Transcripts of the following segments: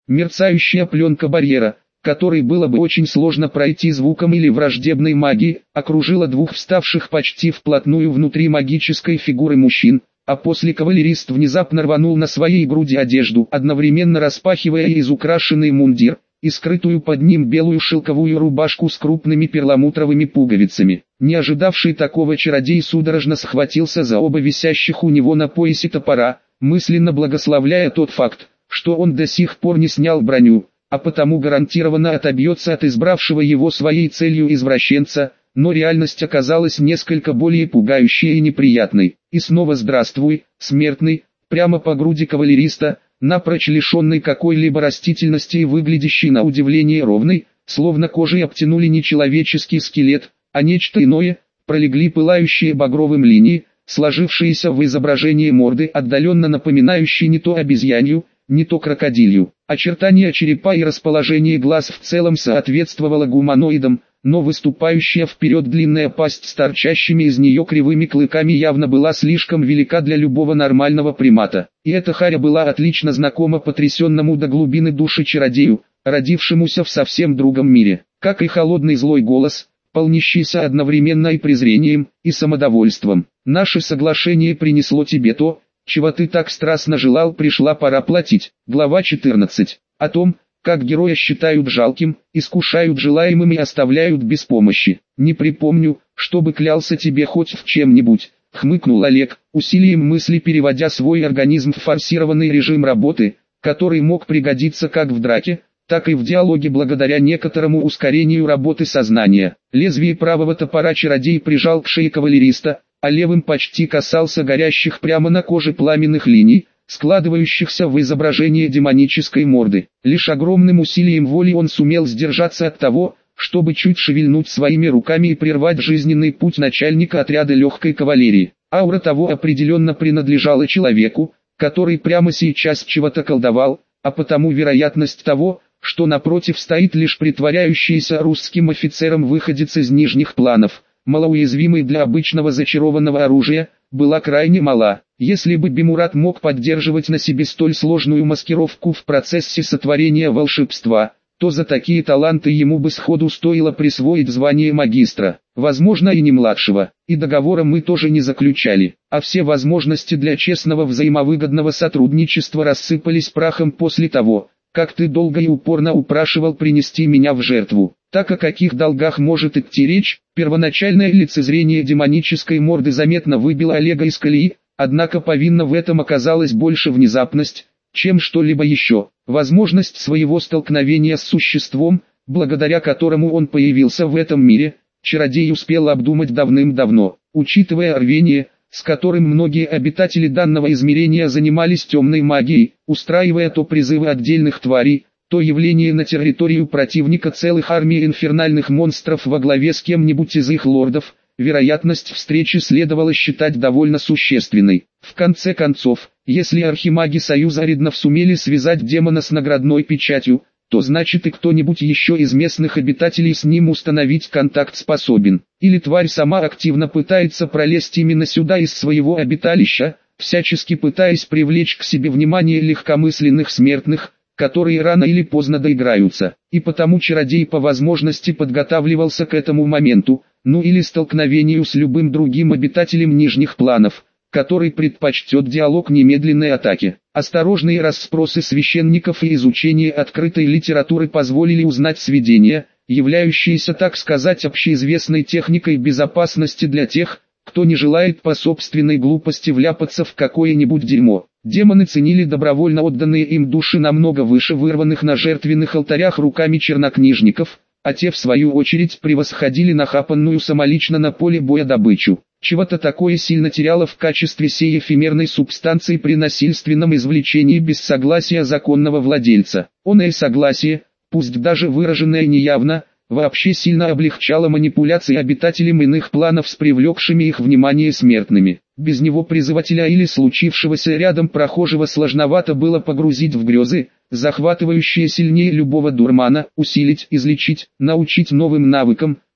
Мерцающая пленка барьера, который было бы очень сложно пройти звуком или враждебной магией, окружила двух вставших почти вплотную внутри магической фигуры мужчин, а после кавалерист внезапно рванул на своей груди одежду, одновременно распахивая изукрашенный мундир и скрытую под ним белую шелковую рубашку с крупными перламутровыми пуговицами. Не ожидавший такого чародей судорожно схватился за оба висящих у него на поясе топора, мысленно благословляя тот факт, что он до сих пор не снял броню, а потому гарантированно отобьется от избравшего его своей целью извращенца, но реальность оказалась несколько более пугающей и неприятной. И снова здравствуй, смертный, прямо по груди кавалериста, напрочь лишенный какой-либо растительности и выглядящий на удивление ровный, словно кожей обтянули не человеческий скелет, а нечто иное, пролегли пылающие багровым линии, сложившиеся в изображении морды, отдаленно напоминающей не то обезьянью, не то крокодилью. Очертания черепа и расположение глаз в целом соответствовало гуманоидам, но выступающая вперед длинная пасть с торчащими из нее кривыми клыками явно была слишком велика для любого нормального примата. И эта харя была отлично знакома потрясенному до глубины души чародею, родившемуся в совсем другом мире, как и холодный злой голос, полнящийся одновременно и презрением, и самодовольством. «Наше соглашение принесло тебе то, чего ты так страстно желал, пришла пора платить». Глава 14. О том, как героя считают жалким, искушают желаемым и оставляют без помощи. «Не припомню, чтобы клялся тебе хоть в чем-нибудь», — хмыкнул Олег, усилием мысли переводя свой организм в форсированный режим работы, который мог пригодиться как в драке, так и в диалоге благодаря некоторому ускорению работы сознания. Лезвие правого топора чародей прижал к шее кавалериста, а левым почти касался горящих прямо на коже пламенных линий, складывающихся в изображение демонической морды. Лишь огромным усилием воли он сумел сдержаться от того, чтобы чуть шевельнуть своими руками и прервать жизненный путь начальника отряда легкой кавалерии. Аура того определенно принадлежала человеку, который прямо сейчас чего-то колдовал, а потому вероятность того, что напротив стоит лишь притворяющийся русским офицером выходец из нижних планов, малоуязвимый для обычного зачарованного оружия, была крайне мала. Если бы Бимурат мог поддерживать на себе столь сложную маскировку в процессе сотворения волшебства, то за такие таланты ему бы сходу стоило присвоить звание магистра, возможно и не младшего. И договора мы тоже не заключали, а все возможности для честного взаимовыгодного сотрудничества рассыпались прахом после того, как ты долго и упорно упрашивал принести меня в жертву. Так о каких долгах может идти речь? Первоначальное лицезрение демонической морды заметно выбило Олега из колеи, однако повинна в этом оказалась больше внезапность, чем что-либо еще. Возможность своего столкновения с существом, благодаря которому он появился в этом мире, чародей успел обдумать давным-давно. Учитывая рвение, с которым многие обитатели данного измерения занимались темной магией, устраивая то призывы отдельных тварей, то явление на территорию противника целых армий инфернальных монстров во главе с кем-нибудь из их лордов, вероятность встречи следовало считать довольно существенной. В конце концов, если архимаги Союза Реднов сумели связать демона с наградной печатью, то значит и кто-нибудь еще из местных обитателей с ним установить контакт способен. Или тварь сама активно пытается пролезть именно сюда из своего обиталища, всячески пытаясь привлечь к себе внимание легкомысленных смертных, которые рано или поздно доиграются. И потому чародей по возможности подготавливался к этому моменту, ну или столкновению с любым другим обитателем нижних планов, который предпочтет диалог немедленной атаке. Осторожные расспросы священников и изучение открытой литературы позволили узнать сведения, являющиеся, так сказать, общеизвестной техникой безопасности для тех, кто не желает по собственной глупости вляпаться в какое-нибудь дерьмо. Демоны ценили добровольно отданные им души намного выше вырванных на жертвенных алтарях руками чернокнижников, а те в свою очередь превосходили нахапанную самолично на поле боя добычу. Чего-то такое сильно теряло в качестве сей эфемерной субстанции при насильственном извлечении без согласия законного владельца. Оное согласие, пусть даже выраженное неявно, вообще сильно облегчало манипуляции обитателям иных планов с привлекшими их внимание смертными. Без него призывателя или случившегося рядом прохожего сложновато было погрузить в грезы, захватывающие сильнее любого дурмана, усилить, излечить, научить новым навыкам,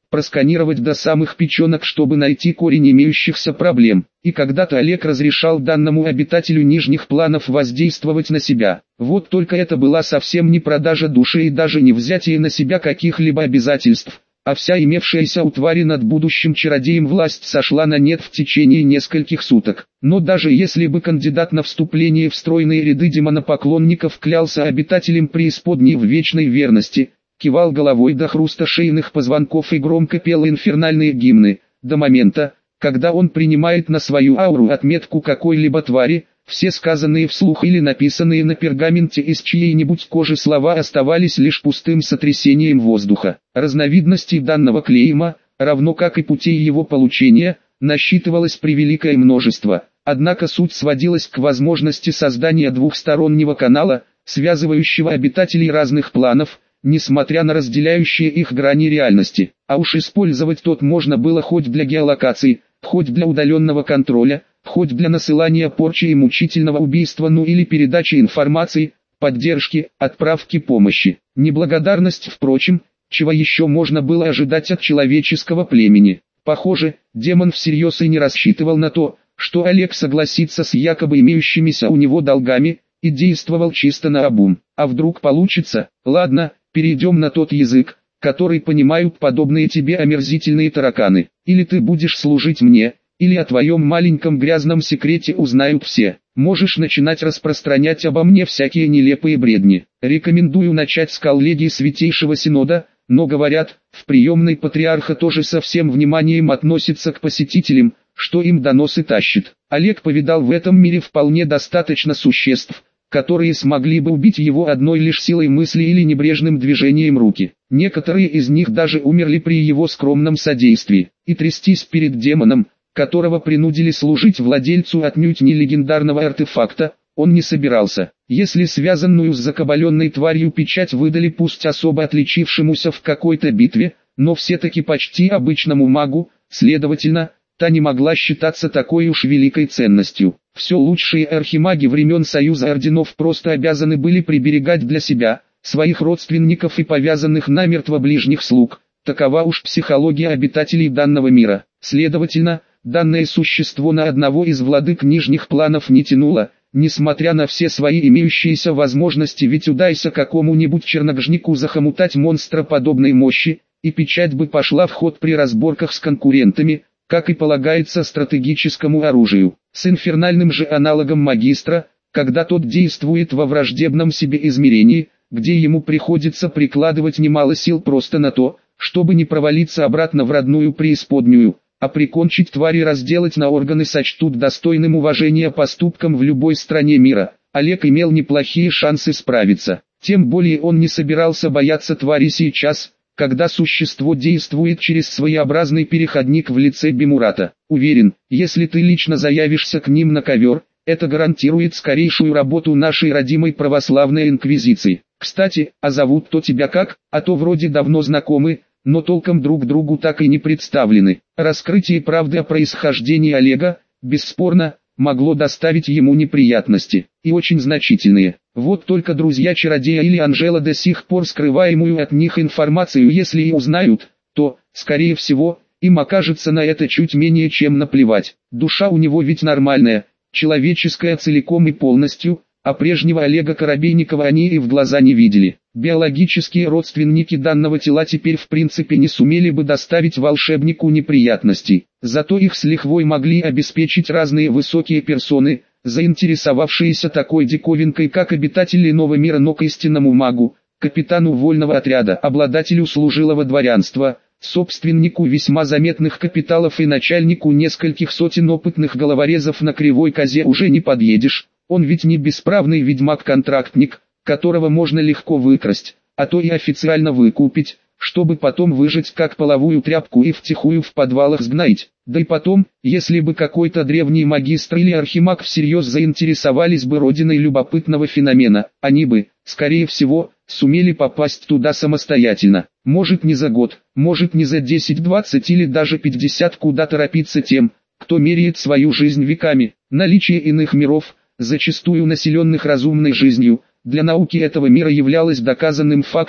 просканировать до самых печенок, чтобы найти корень имеющихся проблем. И когда-то Олег разрешал данному обитателю нижних планов воздействовать на себя. Вот только это была совсем не продажа души и даже не взятие на себя каких-либо обязательств, а вся имевшаяся у твари над будущим чародеем власть сошла на нет в течение нескольких суток. Но даже если бы кандидат на вступление в стройные ряды демонопоклонников клялся обитателям преисподней в вечной верности, кивал головой до хруста шейных позвонков и громко пел инфернальные гимны, до момента, когда он принимает на свою ауру отметку какой-либо твари, все сказанные вслух или написанные на пергаменте из чьей-нибудь кожи слова оставались лишь пустым сотрясением воздуха. Разновидностей данного клейма, равно как и путей его получения, насчитывалось превеликое множество, однако суть сводилась к возможности создания двухстороннего канала, связывающего обитателей разных планов, несмотря на разделяющие их грани реальности. А уж использовать тот можно было хоть для геолокации, хоть для удаленного контроля, хоть для насылания порчи и мучительного убийства, ну или передачи информации, поддержки, отправки помощи. Неблагодарность, впрочем, чего еще можно было ожидать от человеческого племени. Похоже, демон всерьез и не рассчитывал на то, что Олег согласится с якобы имеющимися у него долгами, и действовал чисто наобум. А вдруг получится? Ладно, перейдем на тот язык, который понимают подобные тебе омерзительные тараканы. Или ты будешь служить мне, или о твоем маленьком грязном секрете узнают все. Можешь начинать распространять обо мне всякие нелепые бредни. Рекомендую начать с коллегии Святейшего Синода, но говорят, в приемной патриарха тоже со всем вниманием относится к посетителям, что им доносы тащит. Олег повидал в этом мире вполне достаточно существ, которые смогли бы убить его одной лишь силой мысли или небрежным движением руки. Некоторые из них даже умерли при его скромном содействии. И трястись перед демоном, которого принудили служить владельцу отнюдь не легендарного артефакта, он не собирался. Если связанную с закабаленной тварью печать выдали пусть особо отличившемуся в какой-то битве, но все-таки почти обычному магу, следовательно, та не могла считаться такой уж великой ценностью. Все лучшие архимаги времен Союза Орденов просто обязаны были приберегать для себя, своих родственников и повязанных намертво ближних слуг. Такова уж психология обитателей данного мира. Следовательно, данное существо на одного из владык нижних планов не тянуло, несмотря на все свои имеющиеся возможности, ведь удайся какому-нибудь чернокнижнику захомутать монстра подобной мощи, и печать бы пошла в ход при разборках с конкурентами, как и полагается стратегическому оружию. С инфернальным же аналогом магистра, когда тот действует во враждебном себе измерении, где ему приходится прикладывать немало сил просто на то, чтобы не провалиться обратно в родную преисподнюю, а прикончить твари и разделать на органы сочтут достойным уважения поступком в любой стране мира. Олег имел неплохие шансы справиться. Тем более он не собирался бояться твари сейчас, когда существо действует через своеобразный переходник в лице Бимурата. Уверен, если ты лично заявишься к ним на ковер, это гарантирует скорейшую работу нашей родимой православной инквизиции. Кстати, а зовут-то тебя как? А то вроде давно знакомы, но толком друг другу так и не представлены. Раскрытие правды о происхождении Олега, бесспорно, могло доставить ему неприятности, и очень значительные. Вот только друзья чародея или Анжела до сих пор скрываемую от них информацию, если и узнают, то, скорее всего, им окажется на это чуть менее чем наплевать. Душа у него ведь нормальная, человеческая целиком и полностью, а прежнего Олега Коробейникова они и в глаза не видели. Биологические родственники данного тела теперь в принципе не сумели бы доставить волшебнику неприятностей. Зато их с лихвой могли обеспечить разные высокие персоны, заинтересовавшиеся такой диковинкой как обитатель иного мира, но к истинному магу, капитану вольного отряда, обладателю служилого дворянства, собственнику весьма заметных капиталов и начальнику нескольких сотен опытных головорезов на кривой козе уже не подъедешь. Он ведь не бесправный ведьмак-контрактник, которого можно легко выкрасть, а то и официально выкупить, чтобы потом выжать как половую тряпку и втихую в подвалах сгноить. Да и потом, если бы какой-то древний магистр или архимаг всерьез заинтересовались бы родиной любопытного феномена, они бы, скорее всего, сумели попасть туда самостоятельно. Может не за год, может не за 10, 20 или даже 50, куда торопиться тем, кто меряет свою жизнь веками. Наличие иных миров, зачастую населенных разумной жизнью, для науки этого мира являлось доказанным фактом,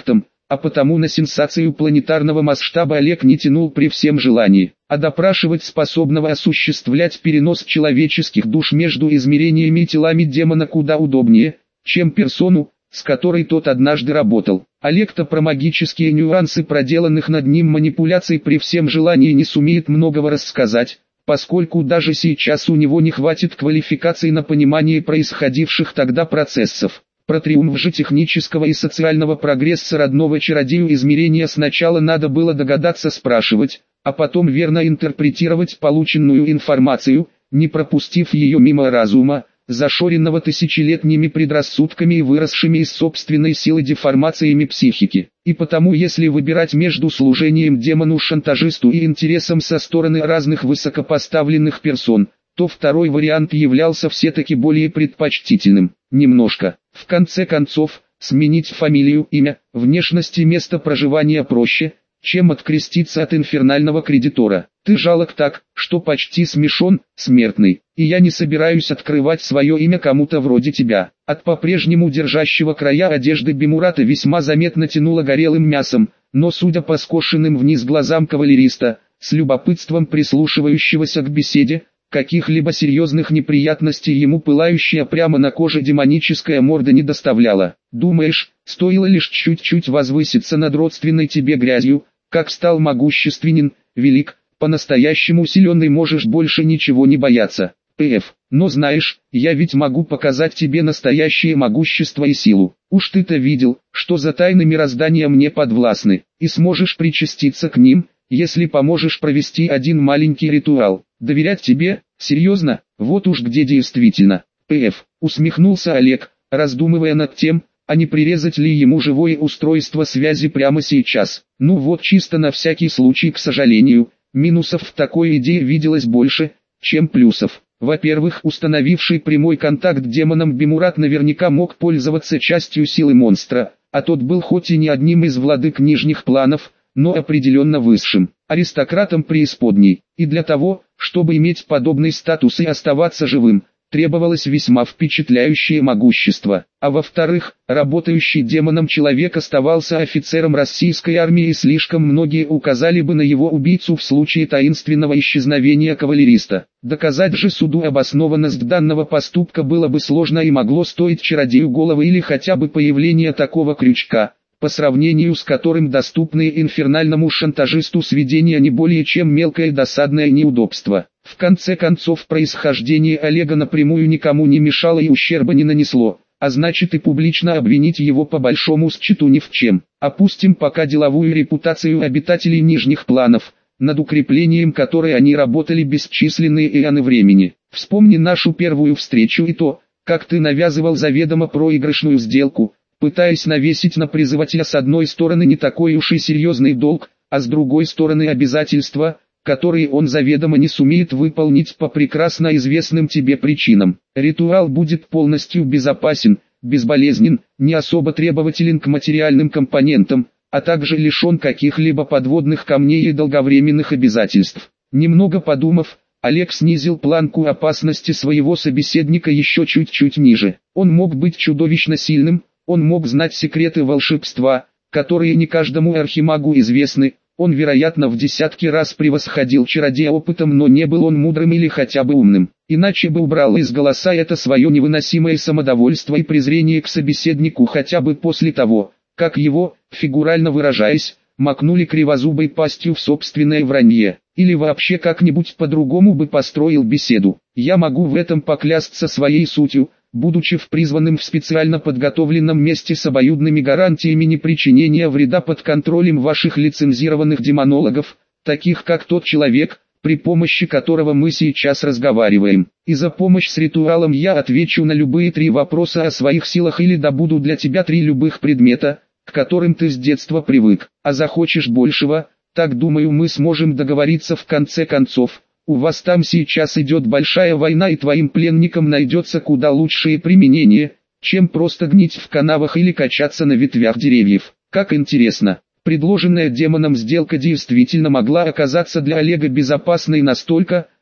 а потому на сенсацию планетарного масштаба Олег не тянул при всем желании. А допрашивать способного осуществлять перенос человеческих душ между измерениями и телами демона куда удобнее, чем персону, с которой тот однажды работал. Олег-то про магические нюансы проделанных над ним манипуляций при всем желании не сумеет многого рассказать, поскольку даже сейчас у него не хватит квалификации на понимание происходивших тогда процессов. Про триумф же технического и социального прогресса родного чародею измерения сначала надо было догадаться спрашивать, а потом верно интерпретировать полученную информацию, не пропустив ее мимо разума, зашоренного тысячелетними предрассудками и выросшими из собственной силы деформациями психики. И потому если выбирать между служением демону-шантажисту и интересом со стороны разных высокопоставленных персон, то второй вариант являлся все-таки более предпочтительным. Немножко. В конце концов, сменить фамилию, имя, внешность и место проживания проще, чем откреститься от инфернального кредитора. Ты жалок так, что почти смешон, смертный, и я не собираюсь открывать свое имя кому-то вроде тебя. От по-прежнему держащего края одежды Бимурата весьма заметно тянуло горелым мясом, но судя по скошенным вниз глазам кавалериста, с любопытством прислушивающегося к беседе, каких-либо серьезных неприятностей ему пылающая прямо на коже демоническая морда не доставляла. Думаешь, стоило лишь чуть-чуть возвыситься над родственной тебе грязью, как стал могущественен, велик, по-настоящему силен и можешь больше ничего не бояться. П.Ф. Но знаешь, я ведь могу показать тебе настоящее могущество и силу. Уж ты-то видел, что за тайны мироздания мне подвластны, и сможешь причаститься к ним, если поможешь провести один маленький ритуал. Доверять тебе? Серьезно? Вот уж где действительно. П.Ф. Усмехнулся Олег, раздумывая над тем, а не прирезать ли ему живое устройство связи прямо сейчас. Ну вот чисто на всякий случай, к сожалению, минусов в такой идее виделось больше, чем плюсов. Во-первых, установивший прямой контакт демоном Бимурат наверняка мог пользоваться частью силы монстра, а тот был хоть и не одним из владык нижних планов, но определенно высшим аристократом преисподней, и для того, чтобы иметь подобный статус и оставаться живым, требовалось весьма впечатляющее могущество. А во-вторых, работающий демоном человек оставался офицером российской армии и слишком многие указали бы на его убийцу в случае таинственного исчезновения кавалериста. Доказать же суду обоснованность данного поступка было бы сложно и могло стоить чародею головы или хотя бы появления такого крючка, по сравнению с которым доступные инфернальному шантажисту сведения не более чем мелкое досадное неудобство. В конце концов, происхождение Олега напрямую никому не мешало и ущерба не нанесло, а значит и публично обвинить его по большому счету ни в чем. Опустим пока деловую репутацию обитателей нижних планов, над укреплением которой они работали бесчисленные эоны времени. Вспомни нашу первую встречу и то, как ты навязывал заведомо проигрышную сделку, пытаясь навесить на призывателя с одной стороны не такой уж и серьезный долг, а с другой стороны обязательства, которые он заведомо не сумеет выполнить по прекрасно известным тебе причинам. Ритуал будет полностью безопасен, безболезнен, не особо требователен к материальным компонентам, а также лишен каких-либо подводных камней и долговременных обязательств. Немного подумав, Олег снизил планку опасности своего собеседника еще чуть-чуть ниже. Он мог быть чудовищно сильным, он мог знать секреты волшебства, которые не каждому архимагу известны. Он, вероятно, в десятки раз превосходил чародея опытом, но не был он мудрым или хотя бы умным. Иначе бы убрал из голоса это свое невыносимое самодовольство и презрение к собеседнику хотя бы после того, как его, фигурально выражаясь, макнули кривозубой пастью в собственное вранье. Или вообще как-нибудь по-другому бы построил беседу. Я могу в этом поклясться своей сутью, будучи призванным в специально подготовленном месте с обоюдными гарантиями непричинения вреда под контролем ваших лицензированных демонологов, таких как тот человек, при помощи которого мы сейчас разговариваем. И за помощь с ритуалом я отвечу на любые 3 вопроса о своих силах или добуду для тебя 3 любых предмета, к которым ты с детства привык. А захочешь большего, так думаю мы сможем договориться в конце концов. У вас там сейчас идет большая война и твоим пленникам найдется куда лучшее применение, чем просто гнить в канавах или качаться на ветвях деревьев. Как интересно, предложенная демоном сделка действительно могла оказаться для Олега безопасной настолько,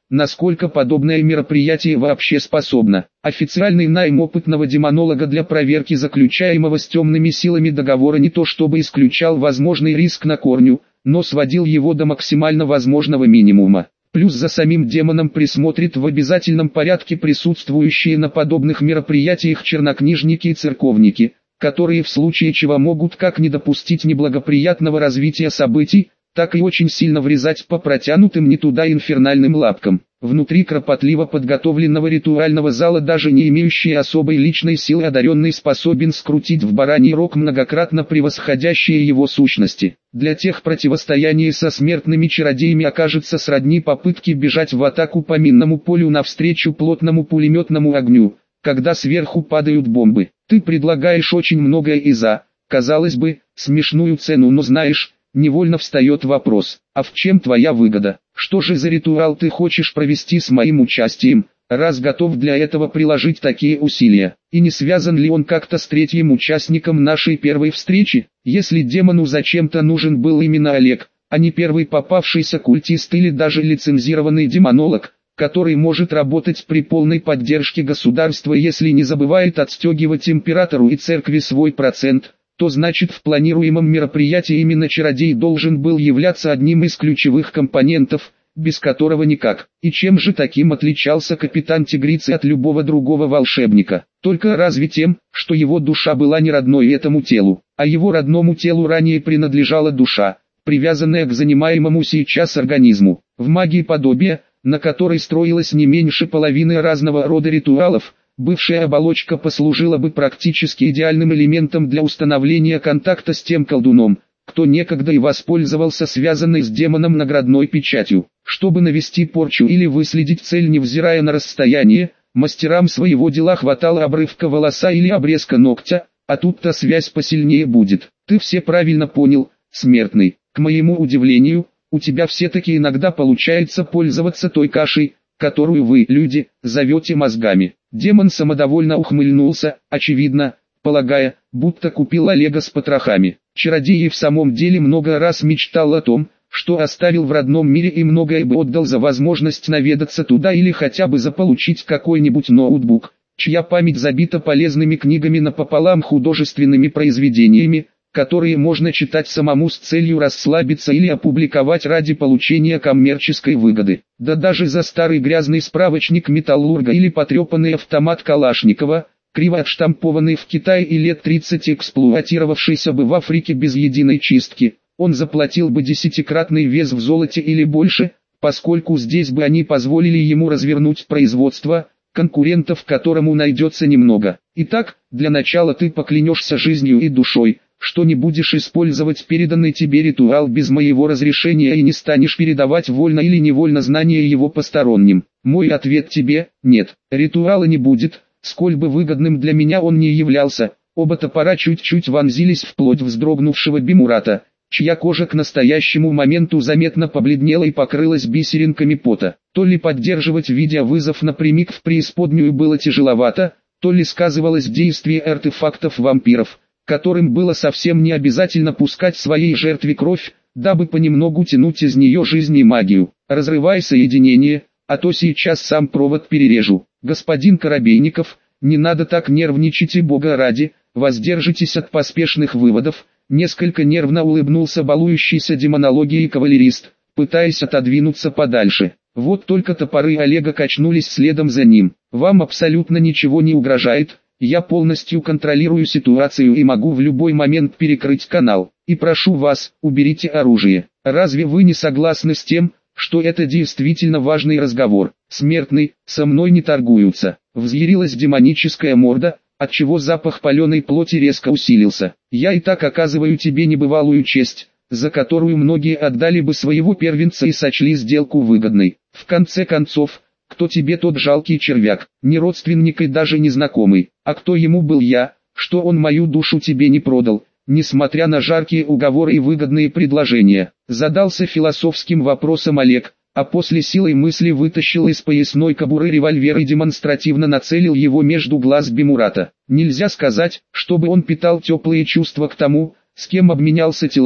насколько подобное мероприятие вообще способно. Официальный найм опытного демонолога для проверки заключаемого с темными силами договора не то чтобы исключал возможный риск на корню, но сводил его до максимально возможного минимума. Плюс за самим демоном присмотрит в обязательном порядке присутствующие на подобных мероприятиях чернокнижники и церковники, которые в случае чего могут как не допустить неблагоприятного развития событий, так и очень сильно врезать по протянутым не туда инфернальным лапкам. Внутри кропотливо подготовленного ритуального зала даже не имеющий особой личной силы одаренный способен скрутить в бараний рог многократно превосходящие его сущности. Для тех противостояние со смертными чародеями окажется сродни попытке бежать в атаку по минному полю навстречу плотному пулеметному огню, когда сверху падают бомбы. Ты предлагаешь очень многое и за, казалось бы, смешную цену, но знаешь, невольно встает вопрос, а в чем твоя выгода? Что же за ритуал ты хочешь провести с моим участием, раз готов для этого приложить такие усилия? И не связан ли он как-то с третьим участником нашей первой встречи? Если демону зачем-то нужен был именно Олег, а не первый попавшийся культист или даже лицензированный демонолог, который может работать при полной поддержке государства, если не забывает отстегивать императору и церкви свой процент, то значит в планируемом мероприятии именно чародей должен был являться одним из ключевых компонентов, без которого никак. И чем же таким отличался капитан Тигрицы от любого другого волшебника? Только разве тем, что его душа была не родной этому телу, а его родному телу ранее принадлежала душа, привязанная к занимаемому сейчас организму. В магии подобия, на которой строилось не меньше половины разного рода ритуалов, бывшая оболочка послужила бы практически идеальным элементом для установления контакта с тем колдуном, кто некогда и воспользовался связанной с демоном наградной печатью. Чтобы навести порчу или выследить цель невзирая на расстояние, мастерам своего дела хватало обрывка волоса или обрезка ногтя, а тут-то связь посильнее будет. Ты все правильно понял, смертный. К моему удивлению, у тебя все-таки иногда получается пользоваться той кашей, которую вы, люди, зовете мозгами. Демон самодовольно ухмыльнулся, очевидно, полагая, будто купил Олега с потрохами. Чародей в самом деле много раз мечтал о том, что оставил в родном мире и многое бы отдал за возможность наведаться туда или хотя бы заполучить какой-нибудь ноутбук, чья память забита полезными книгами напополам художественными произведениями, которые можно читать самому с целью расслабиться или опубликовать ради получения коммерческой выгоды. Да даже за старый грязный справочник металлурга или потрепанный автомат Калашникова, криво отштампованный в Китае и лет 30 эксплуатировавшийся бы в Африке без единой чистки, он заплатил бы 10-кратный вес в золоте или больше, поскольку здесь бы они позволили ему развернуть производство, конкурентов которому найдется немного. Итак, для начала ты поклянешься жизнью и душой, что не будешь использовать переданный тебе ритуал без моего разрешения и не станешь передавать вольно или невольно знания его посторонним. Мой ответ тебе – нет, ритуала не будет, сколь бы выгодным для меня он не являлся. Оба топора чуть-чуть вонзились в плоть вздрогнувшего Бимурата, чья кожа к настоящему моменту заметно побледнела и покрылась бисеринками пота. То ли поддерживать видеовызов напрямик в преисподнюю было тяжеловато, то ли сказывалось действие артефактов вампиров, которым было совсем не обязательно пускать своей жертве кровь, дабы понемногу тянуть из нее жизнь и магию. Разрывай соединение, а то сейчас сам провод перережу. Господин Коробейников, не надо так нервничать и бога ради, воздержитесь от поспешных выводов. Несколько нервно улыбнулся балующийся демонологией кавалерист, пытаясь отодвинуться подальше. Вот только топоры Олега качнулись следом за ним. Вам абсолютно ничего не угрожает. Я полностью контролирую ситуацию и могу в любой момент перекрыть канал. И прошу вас, уберите оружие. Разве вы не согласны с тем, что это действительно важный разговор? Смертный, со мной не торгуются. Взъярилась демоническая морда, отчего запах паленой плоти резко усилился. Я и так оказываю тебе небывалую честь, за которую многие отдали бы своего первенца и сочли сделку выгодной. В конце концов, кто тебе тот жалкий червяк, не родственник и даже не знакомый, а кто ему был я, что он мою душу тебе не продал, несмотря на жаркие уговоры и выгодные предложения. Задался философским вопросом Олег, а после силой мысли вытащил из поясной кобуры револьвер и демонстративно нацелил его между глаз Бимурата. Нельзя сказать, чтобы он питал теплые чувства к тому, с кем обменялся телами,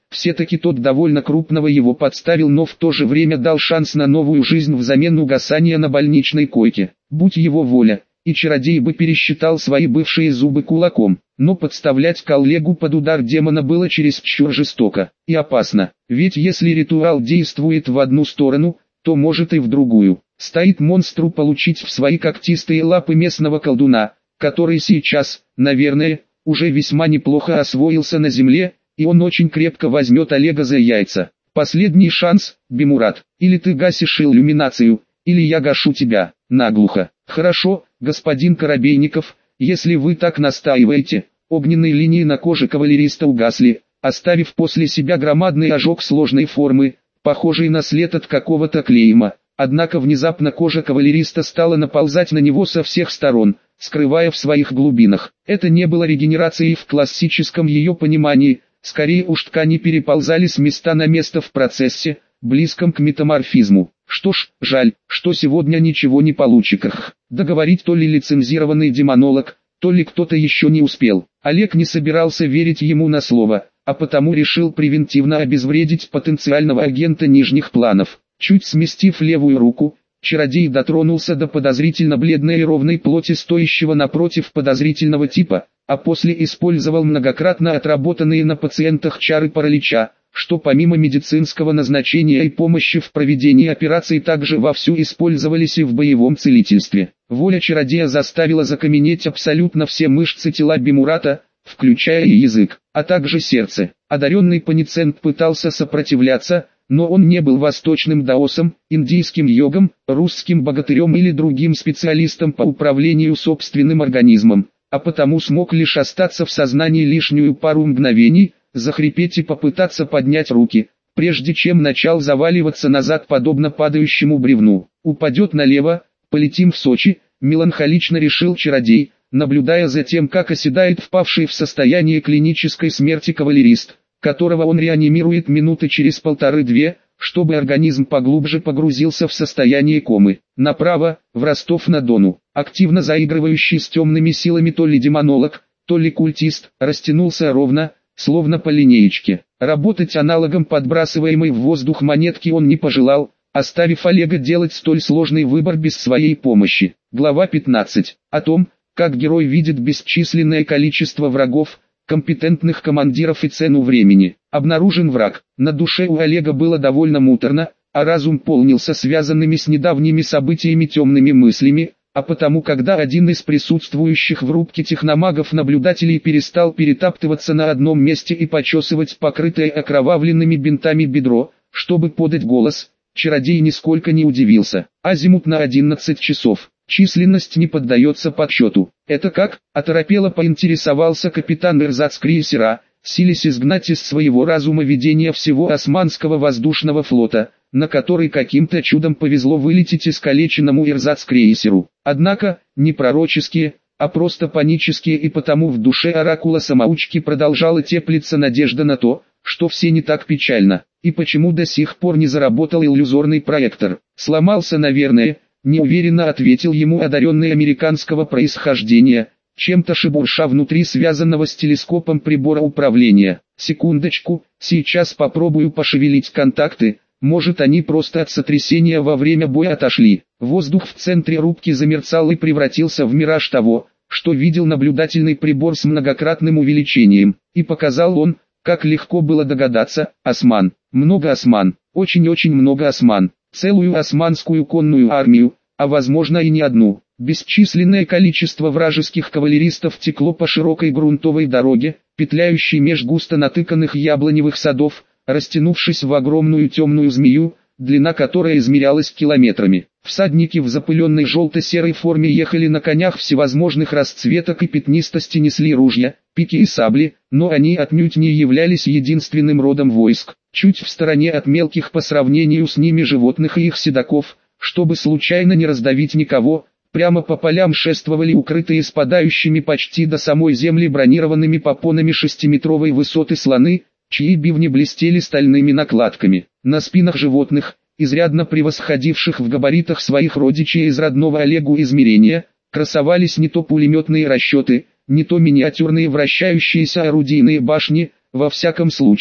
все-таки тот довольно крупного его подставил, но в то же время дал шанс на новую жизнь взамен угасания на больничной койке. Будь его воля, и чародей бы пересчитал свои бывшие зубы кулаком, но подставлять коллегу под удар демона было чересчур жестоко и опасно, ведь если ритуал действует в одну сторону, то может и в другую. Стоит монстру получить в свои когтистые лапы местного колдуна, который сейчас, наверное, уже весьма неплохо освоился на земле, и он очень крепко возьмет Олега за яйца. Последний шанс, Бимурат, или ты гасишь иллюминацию, или я гашу тебя, наглухо. Хорошо, господин Коробейников, если вы так настаиваете. Огненные линии на коже кавалериста угасли, оставив после себя громадный ожог сложной формы, похожий на след от какого-то клейма. Однако внезапно кожа кавалериста стала наползать на него со всех сторон, скрывая в своих глубинах. Это не было регенерацией в классическом ее понимании, скорее уж ткани переползали с места на место в процессе, близком к метаморфизму. Что ж, жаль, что сегодня ничего не получится. Договорить то ли лицензированный демонолог, то ли кто-то еще не успел. Олег не собирался верить ему на слово, а потому решил превентивно обезвредить потенциального агента нижних планов. Чуть сместив левую руку, чародей дотронулся до подозрительно бледной и ровной плоти стоящего напротив подозрительного типа, а после использовал многократно отработанные на пациентах чары паралича, что помимо медицинского назначения и помощи в проведении операций также вовсю использовались и в боевом целительстве. Воля чародея заставила закаменеть абсолютно все мышцы тела Бимурата, включая и язык, а также сердце. Одаренный паницент пытался сопротивляться, но он не был восточным даосом, индийским йогом, русским богатырем или другим специалистом по управлению собственным организмом, а потому смог лишь остаться в сознании лишнюю пару мгновений, захрипеть и попытаться поднять руки, прежде чем начал заваливаться назад подобно падающему бревну. Упадет налево, полетим в Сочи, меланхолично решил чародей, наблюдая за тем, как оседает впавший в состояние клинической смерти кавалерист, которого он реанимирует минуты через 1,5-2, чтобы организм поглубже погрузился в состояние комы. Направо, в Ростов-на-Дону, активно заигрывающий с темными силами то ли демонолог, то ли культист, растянулся ровно, словно по линеечке. Работать аналогом подбрасываемой в воздух монетки он не пожелал, оставив Олега делать столь сложный выбор без своей помощи. Глава 15. О том, как герой видит бесчисленное количество врагов, компетентных командиров и цену времени. Обнаружен враг. На душе у Олега было довольно муторно, а разум полнился связанными с недавними событиями темными мыслями, а потому когда один из присутствующих в рубке техномагов-наблюдателей перестал перетаптываться на одном месте и почесывать покрытое окровавленными бинтами бедро, чтобы подать голос, чародей нисколько не удивился. Азимут на 11 часов. Численность не поддается подсчету. Это как? Оторопело поинтересовался капитан эрзац-крейсера, силясь изгнать из своего разума видение всего османского воздушного флота, на который каким-то чудом повезло вылететь искалеченному эрзац-крейсеру. Однако, не пророческие, а просто панические, и потому в душе оракула-самоучки продолжала теплиться надежда на то, что все не так печально, и почему до сих пор не заработал иллюзорный проектор. Сломался, наверное, неуверенно ответил ему одаренный американского происхождения, чем-то шебурша внутри связанного с телескопом прибора управления. Секундочку, сейчас попробую пошевелить контакты, может они просто от сотрясения во время боя отошли. Воздух в центре рубки замерцал и превратился в мираж того, что видел наблюдательный прибор с многократным увеличением, и показал он, как легко было догадаться, осман. Много осман, очень-очень много осман. Целую османскую конную армию, а возможно и не одну. Бесчисленное количество вражеских кавалеристов текло по широкой грунтовой дороге, петляющей меж густо натыканных яблоневых садов, растянувшись в огромную темную змею, длина которой измерялась километрами. Всадники в запыленной желто-серой форме ехали на конях всевозможных расцветок и пятнистости, несли ружья, пики и сабли, но они отнюдь не являлись единственным родом войск. Чуть в стороне от мелких по сравнению с ними животных и их седаков, чтобы случайно не раздавить никого, прямо по полям шествовали укрытые спадающими почти до самой земли бронированными попонами 6-метровой высоты слоны, чьи бивни блестели стальными накладками. На спинах животных, изрядно превосходивших в габаритах своих родичей из родного Олегу измерения, красовались не то пулеметные расчеты, не то миниатюрные вращающиеся орудийные башни, во всяком случае,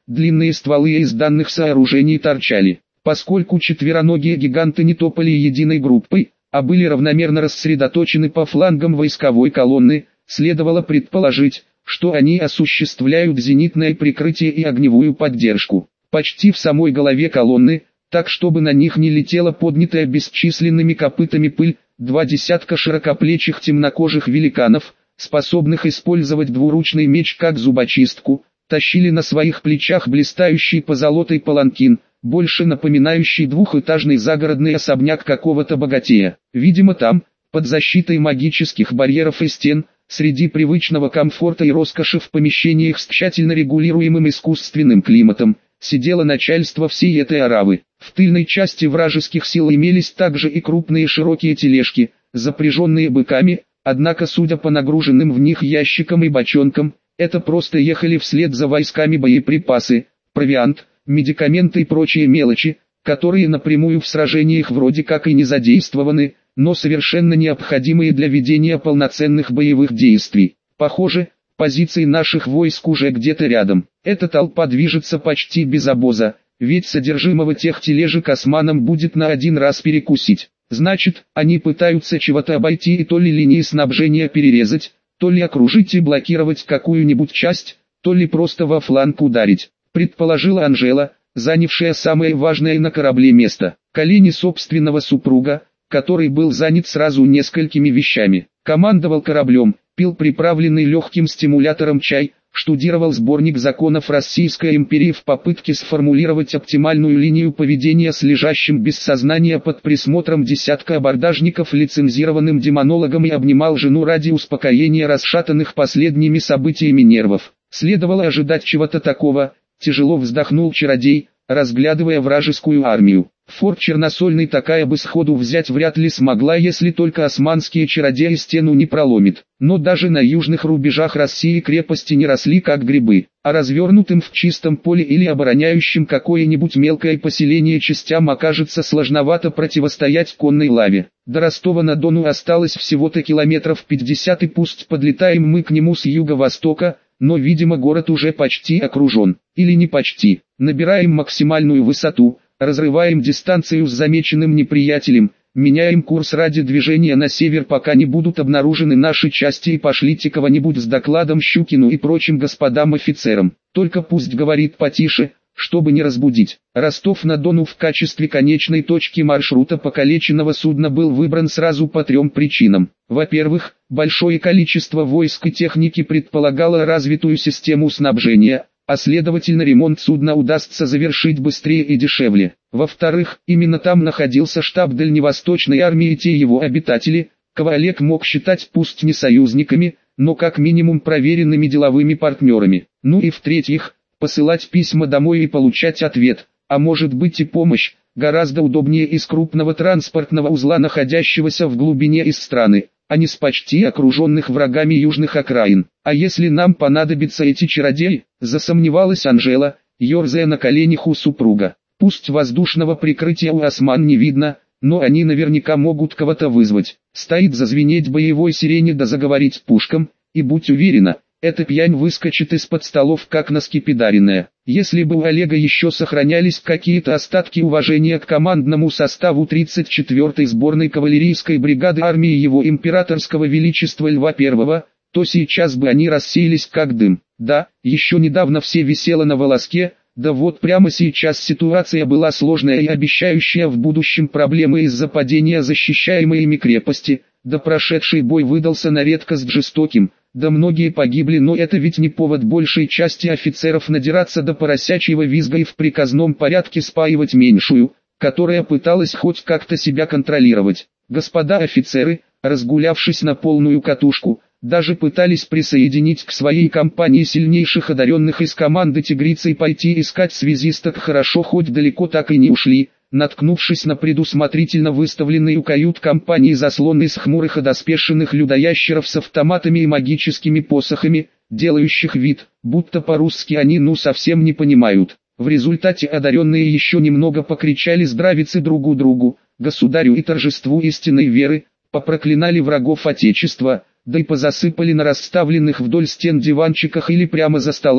длинные стволы из данных сооружений торчали. Поскольку четвероногие гиганты не топали единой группой, а были равномерно рассредоточены по флангам войсковой колонны, следовало предположить, что они осуществляют зенитное прикрытие и огневую поддержку. Почти в самой голове колонны, так чтобы на них не летела поднятая бесчисленными копытами пыль, 2 десятка широкоплечих темнокожих великанов, способных использовать двуручный меч как зубочистку, тащили на своих плечах блистающий позолотой паланкин, больше напоминающий двухэтажный загородный особняк какого-то богатея. Видимо там, под защитой магических барьеров и стен, среди привычного комфорта и роскоши в помещениях с тщательно регулируемым искусственным климатом, сидело начальство всей этой аравы. В тыльной части вражеских сил имелись также и крупные широкие тележки, запряженные быками, однако судя по нагруженным в них ящикам и бочонкам, это просто ехали вслед за войсками боеприпасы, провиант, медикаменты и прочие мелочи, которые напрямую в сражениях вроде как и не задействованы, но совершенно необходимые для ведения полноценных боевых действий. Похоже, позиции наших войск уже где-то рядом. Эта толпа движется почти без обоза, ведь содержимого тех тележек османам будет на один раз перекусить. Значит, они пытаются чего-то обойти и то ли линии снабжения перерезать, то ли окружить и блокировать какую-нибудь часть, то ли просто во фланг ударить, предположила Анжела, занявшая самое важное на корабле место. Колени собственного супруга, который был занят сразу несколькими вещами. Командовал кораблем, пил приправленный легким стимулятором чай, штудировал сборник законов Российской империи в попытке сформулировать оптимальную линию поведения с лежащим без сознания под присмотром десятка абордажников лицензированным демонологом и обнимал жену ради успокоения расшатанных последними событиями нервов. Следовало ожидать чего-то такого, тяжело вздохнул чародей, разглядывая вражескую армию. Форт Черносольный такая бы сходу взять вряд ли смогла, если только османские чародеи стену не проломит. Но даже на южных рубежах России крепости не росли как грибы, а развернутым в чистом поле или обороняющим какое-нибудь мелкое поселение частям окажется сложновато противостоять конной лаве. До Ростова-на-Дону осталось всего-то километров 50, и пусть подлетаем мы к нему с юго-востока, но видимо город уже почти окружен, или не почти. Набираем максимальную высоту, разрываем дистанцию с замеченным неприятелем, меняем курс ради движения на север, пока не будут обнаружены наши части, и пошлите кого-нибудь с докладом Щукину и прочим господам офицерам. Только пусть говорит потише, чтобы не разбудить. Ростов-на-Дону в качестве конечной точки маршрута покалеченного судна был выбран сразу по 3 причинам. Во-первых, большое количество войск и техники предполагало развитую систему снабжения, а следовательно ремонт судна удастся завершить быстрее и дешевле. Во-вторых, именно там находился штаб Дальневосточной армии и те его обитатели, кого Олег мог считать пусть не союзниками, но как минимум проверенными деловыми партнерами. Ну и в-третьих, посылать письма домой и получать ответ, а может быть и помощь, гораздо удобнее из крупного транспортного узла, находящегося в глубине из страны, а не с почти окруженных врагами южных окраин. А если нам понадобятся эти чародеи, засомневалась Анжела, ерзая на коленях у супруга. Пусть воздушного прикрытия у осман не видно, но они наверняка могут кого-то вызвать. Стоит зазвенеть боевой сирене да заговорить пушкам, и будь уверена, эта пьянь выскочит из-под столов как наскепидаренная. Если бы у Олега еще сохранялись какие-то остатки уважения к командному составу 34-й сборной кавалерийской бригады армии его императорского величества Льва I, то сейчас бы они рассеялись как дым. Да, еще недавно все висело на волоске, да вот прямо сейчас ситуация была сложная и обещающая в будущем проблемы из-за падения защищаемой ими крепости, да прошедший бой выдался на редкость жестоким. Да многие погибли, но это ведь не повод большей части офицеров надираться до поросячьего визга и в приказном порядке спаивать меньшую, которая пыталась хоть как-то себя контролировать. Господа офицеры, разгулявшись на полную катушку, даже пытались присоединить к своей компании сильнейших одаренных из команды «Тигрицы» и пойти искать связисток, хорошо хоть далеко так и не ушли, наткнувшись на предусмотрительно выставленный у кают-компании заслон из хмурых одоспешенных людоящеров с автоматами и магическими посохами, делающих вид, будто по-русски они совсем не понимают. В результате одаренные еще немного покричали здравицы другу другу, государю и торжеству истинной веры, попроклинали врагов Отечества, да и позасыпали на расставленных вдоль стен диванчиках или прямо за столами,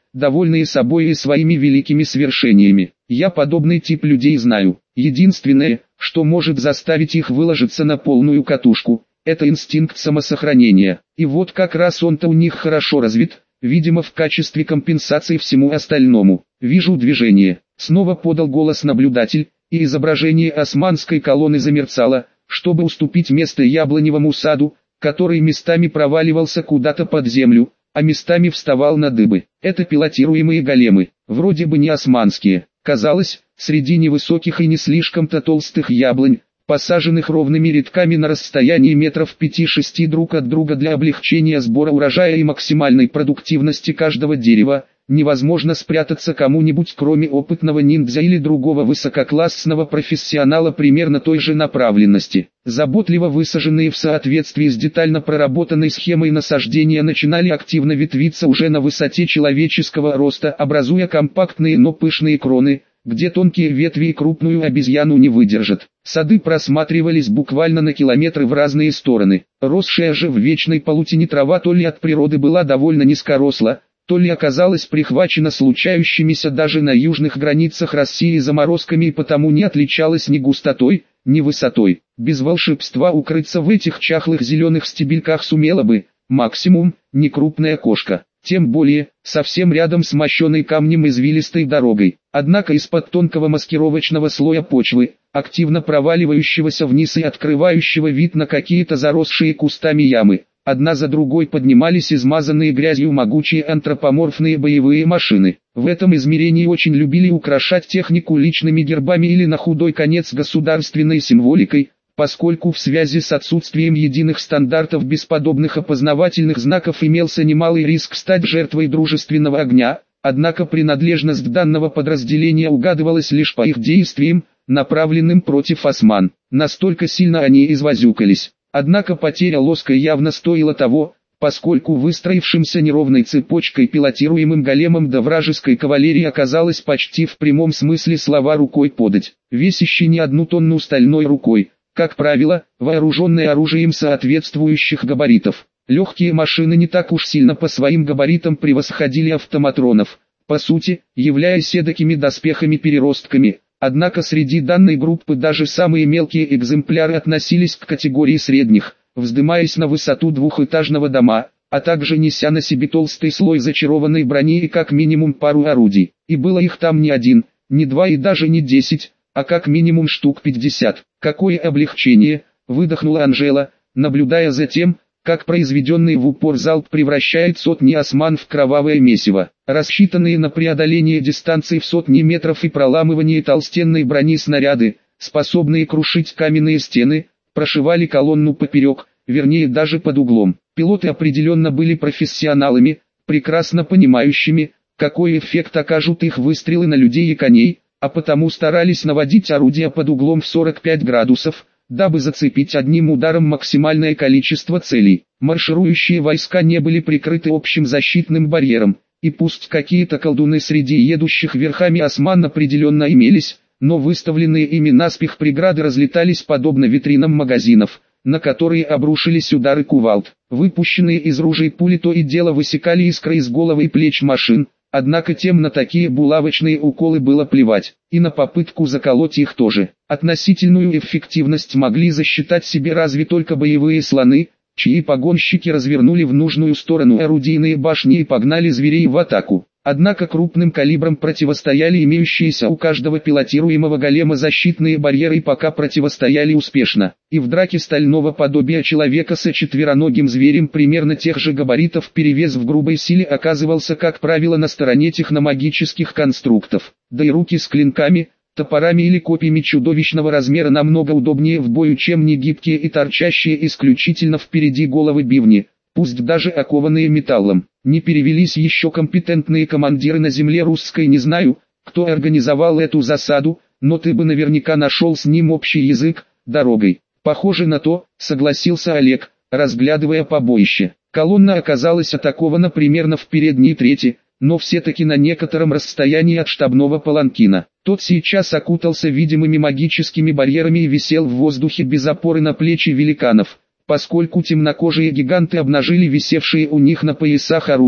довольные собой и своими великими свершениями. Я подобный тип людей знаю. Единственное, что может заставить их выложиться на полную катушку, это инстинкт самосохранения. И вот как раз он-то у них хорошо развит, видимо в качестве компенсации всему остальному. «Вижу движение», — снова подал голос наблюдатель, и изображение османской колонны замерцало, чтобы уступить место яблоневому саду, который местами проваливался куда-то под землю, а местами вставал на дыбы. Это пилотируемые големы, вроде бы не османские. Казалось, среди невысоких и не слишком-то толстых яблонь, посаженных ровными рядками на расстоянии метров 5-6 друг от друга для облегчения сбора урожая и максимальной продуктивности каждого дерева, невозможно спрятаться кому-нибудь кроме опытного ниндзя или другого высококлассного профессионала примерно той же направленности. Заботливо высаженные в соответствии с детально проработанной схемой насаждения начинали активно ветвиться уже на высоте человеческого роста, образуя компактные, но пышные кроны, где тонкие ветви и крупную обезьяну не выдержат. Сады просматривались буквально на километры в разные стороны. Росшая же в вечной паутине трава то ли от природы была довольно низкоросла, то ли оказалась прихвачена случающимися даже на южных границах России заморозками и потому не отличалась ни густотой, ни высотой. Без волшебства укрыться в этих чахлых зеленых стебельках сумела бы, максимум, не крупная кошка. Тем более, совсем рядом с мощеной камнем извилистой дорогой. Однако из-под тонкого маскировочного слоя почвы, активно проваливающегося вниз и открывающего вид на какие-то заросшие кустами ямы, одна за другой поднимались измазанные грязью могучие антропоморфные боевые машины. В этом измерении очень любили украшать технику личными гербами или на худой конец государственной символикой, поскольку в связи с отсутствием единых стандартов бесподобных опознавательных знаков имелся немалый риск стать жертвой дружественного огня, однако принадлежность данного подразделения угадывалась лишь по их действиям, направленным против осман. Настолько сильно они извозюкались. Однако потеря лоска явно стоила того, поскольку выстроившимся неровной цепочкой пилотируемым големом до вражеской кавалерии оказалось почти в прямом смысле слова рукой подать, весящей не одну тонну стальной рукой, как правило, вооруженные оружием соответствующих габаритов. Легкие машины не так уж сильно по своим габаритам превосходили автоматронов, по сути, являясь эдакими доспехами-переростками. Однако среди данной группы даже самые мелкие экземпляры относились к категории средних, вздымаясь на высоту двухэтажного дома, а также неся на себе толстый слой зачарованной брони и как минимум пару орудий. И было их там не один, не два и даже не 10, а как минимум штук 50. Какое облегчение, выдохнула Анжела, наблюдая за тем, как произведенный в упор залп превращает сотни осман в кровавое месиво. Рассчитанные на преодоление дистанций в сотни метров и проламывание толстенной брони снаряды, способные крушить каменные стены, прошивали колонну поперек, вернее даже под углом. Пилоты определенно были профессионалами, прекрасно понимающими, какой эффект окажут их выстрелы на людей и коней, а потому старались наводить орудия под углом в 45 градусов, дабы зацепить одним ударом максимальное количество целей. Марширующие войска не были прикрыты общим защитным барьером, и пусть какие-то колдуны среди едущих верхами осман определенно имелись, но выставленные ими наспех преграды разлетались подобно витринам магазинов, на которые обрушились удары кувалд. Выпущенные из ружей пули то и дело высекали искры из головы и плеч машин, однако тем на такие булавочные уколы было плевать, и на попытку заколоть их тоже. Относительную эффективность могли засчитать себе разве только боевые слоны, чьи погонщики развернули в нужную сторону орудийные башни и погнали зверей в атаку. Однако крупным калибром противостояли имеющиеся у каждого пилотируемого голема защитные барьеры и пока противостояли успешно. И в драке стального подобия человека с четвероногим зверем примерно тех же габаритов перевес в грубой силе оказывался как правило на стороне техномагических конструктов. Да и руки с клинками, топорами или копьями чудовищного размера намного удобнее в бою, чем негибкие и торчащие исключительно впереди головы бивни, пусть даже окованные металлом. Не перевелись еще компетентные командиры на земле русской, не знаю, кто организовал эту засаду, но ты бы наверняка нашел с ним общий язык, дорогой. Похоже на то, согласился Олег, разглядывая побоище. Колонна оказалась атакована примерно в передней трети, но все-таки на некотором расстоянии от штабного паланкина. Тот сейчас окутался видимыми магическими барьерами и висел в воздухе без опоры на плечи великанов. Поскольку темнокожие гиганты обнажили висевшие у них на поясах оружие,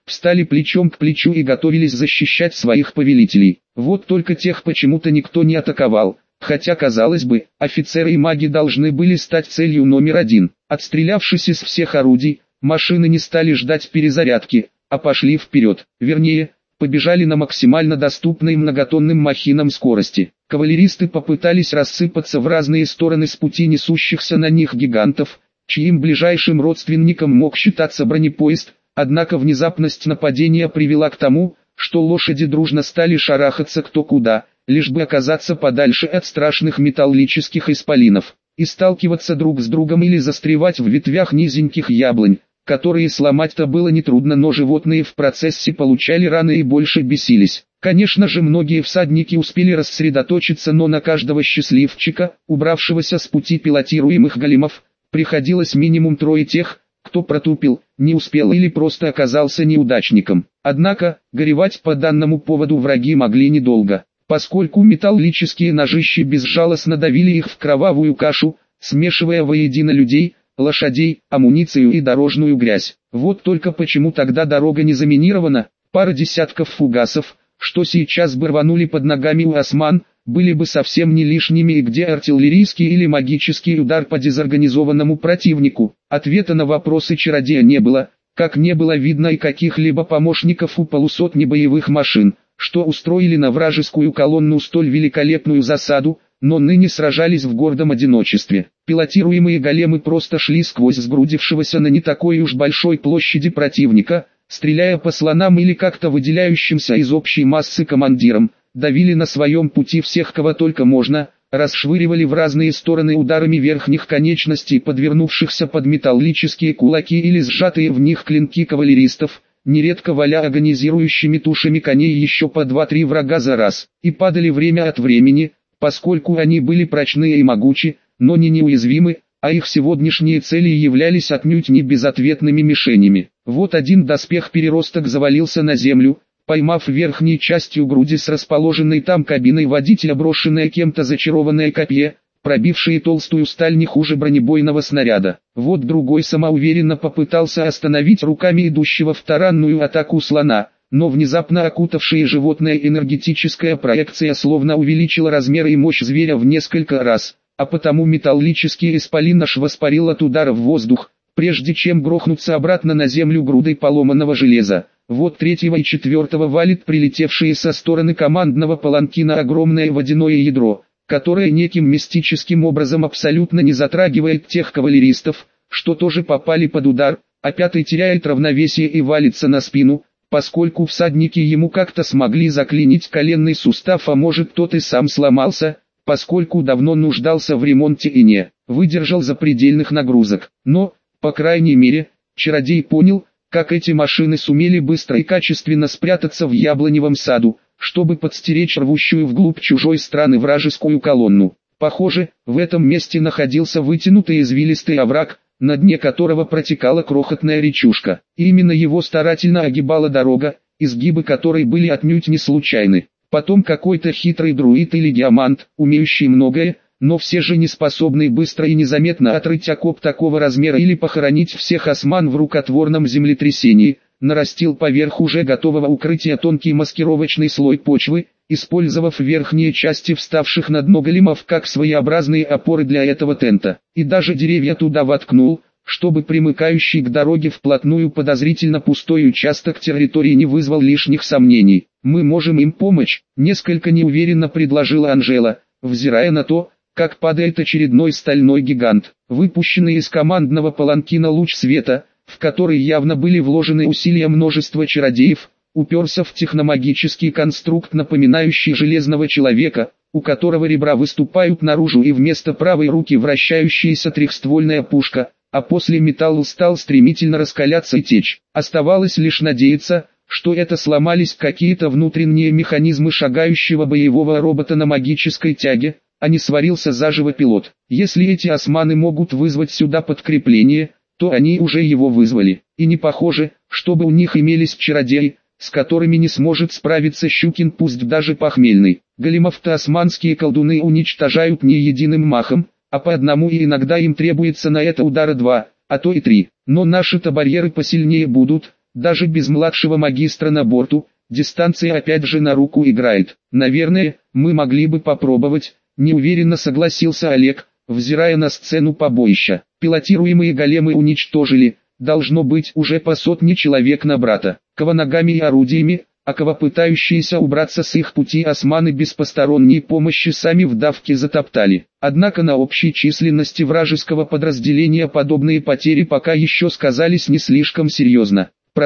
встали плечом к плечу и готовились защищать своих повелителей. Вот только тех почему-то никто не атаковал, хотя, казалось бы, офицеры и маги должны были стать целью номер один. Отстрелявшись из всех орудий, машины не стали ждать перезарядки, а пошли вперед, вернее, побежали на максимально доступной многотонным махинам скорости. Кавалеристы попытались рассыпаться в разные стороны с пути несущихся на них гигантов, чьим ближайшим родственником мог считаться бронепоезд, однако внезапность нападения привела к тому, что лошади дружно стали шарахаться кто куда, лишь бы оказаться подальше от страшных металлических исполинов, и сталкиваться друг с другом или застревать в ветвях низеньких яблонь, которые сломать-то было нетрудно, но животные в процессе получали раны и больше бесились. Конечно же, многие всадники успели рассредоточиться, но на каждого счастливчика, убравшегося с пути пилотируемых големов, приходилось минимум трое тех, кто протупил, не успел или просто оказался неудачником. Однако, горевать по данному поводу враги могли недолго, поскольку металлические ножищи безжалостно давили их в кровавую кашу, смешивая воедино людей, лошадей, амуницию и дорожную грязь. Вот только почему тогда дорога не заминирована, пара десятков фугасов, что сейчас бы рванули под ногами у осман, были бы совсем не лишними, и где артиллерийский или магический удар по дезорганизованному противнику. Ответа на вопросы чародея не было, как не было видно и каких-либо помощников у полусотни боевых машин, что устроили на вражескую колонну столь великолепную засаду, но ныне сражались в гордом одиночестве. Пилотируемые големы просто шли сквозь сгрудившегося на не такой уж большой площади противника, стреляя по слонам или как-то выделяющимся из общей массы командирам, давили на своем пути всех, кого только можно, расшвыривали в разные стороны ударами верхних конечностей подвернувшихся под металлические кулаки или сжатые в них клинки кавалеристов, нередко валя агонизирующими тушами коней еще по 2-3 врага за раз, и падали время от времени, поскольку они были прочные и могучи, но не неуязвимы, а их сегодняшние цели являлись отнюдь не безответными мишенями. Вот один доспех-переросток завалился на землю, поймав верхней частью груди с расположенной там кабиной водителя брошенное кем-то зачарованное копье, пробившее толстую сталь не хуже бронебойного снаряда. Вот другой самоуверенно попытался остановить руками идущего в таранную атаку слона, но внезапно окутавшая животное энергетическая проекция словно увеличила размеры и мощь зверя в несколько раз, а потому металлический исполин аж воспарил от удара в воздух, прежде чем грохнуться обратно на землю грудой поломанного железа. Вот третьего и четвертого валит прилетевшие со стороны командного паланкина огромное водяное ядро, которое неким мистическим образом абсолютно не затрагивает тех кавалеристов, что тоже попали под удар, а пятый теряет равновесие и валится на спину, поскольку всадники ему как-то смогли заклинить коленный сустав, а может тот и сам сломался, поскольку давно нуждался в ремонте и не выдержал запредельных нагрузок. Но, по крайней мере, чародей понял, как эти машины сумели быстро и качественно спрятаться в яблоневом саду, чтобы подстеречь рвущую вглубь чужой страны вражескую колонну. Похоже, в этом месте находился вытянутый извилистый овраг, на дне которого протекала крохотная речушка. И именно его старательно огибала дорога, изгибы которой были отнюдь не случайны. Потом какой-то хитрый друид или геомант, умеющий многое, но все же не способный быстро и незаметно отрыть окоп такого размера или похоронить всех осман в рукотворном землетрясении, нарастил поверх уже готового укрытия тонкий маскировочный слой почвы, использовав верхние части вставших на дно големов как своеобразные опоры для этого тента, и даже деревья туда воткнул, чтобы примыкающий к дороге вплотную подозрительно пустой участок территории не вызвал лишних сомнений. «Мы можем им помочь», — несколько неуверенно предложила Анжела, взирая на то, как падает очередной стальной гигант, выпущенный из командного паланкина луч света, в который явно были вложены усилия множества чародеев, уперся в техномагический конструкт, напоминающий железного человека, у которого ребра выступают наружу и вместо правой руки вращающаяся трехствольная пушка, а после металл стал стремительно раскаляться и течь. Оставалось лишь надеяться, что это сломались какие-то внутренние механизмы шагающего боевого робота на магической тяге, а не сварился заживо пилот. Если эти османы могут вызвать сюда подкрепление, то они уже его вызвали. И не похоже, чтобы у них имелись чародеи, с которыми не сможет справиться Щукин, пусть даже похмельный. Големов-то османские колдуны уничтожают не единым махом, а по одному, и иногда им требуется на это удара 2, а то и 3. Но наши-то барьеры посильнее будут, даже без младшего магистра на борту, дистанция опять же на руку играет. Наверное, мы могли бы попробовать, неуверенно согласился Олег, взирая на сцену побоища. Пилотируемые големы уничтожили, должно быть уже по сотне человек на брата. Кого ногами и орудиями, а кого пытающиеся убраться с их пути османы без посторонней помощи сами в давке затоптали. Однако на общей численности вражеского подразделения подобные потери пока еще сказались не слишком серьезно.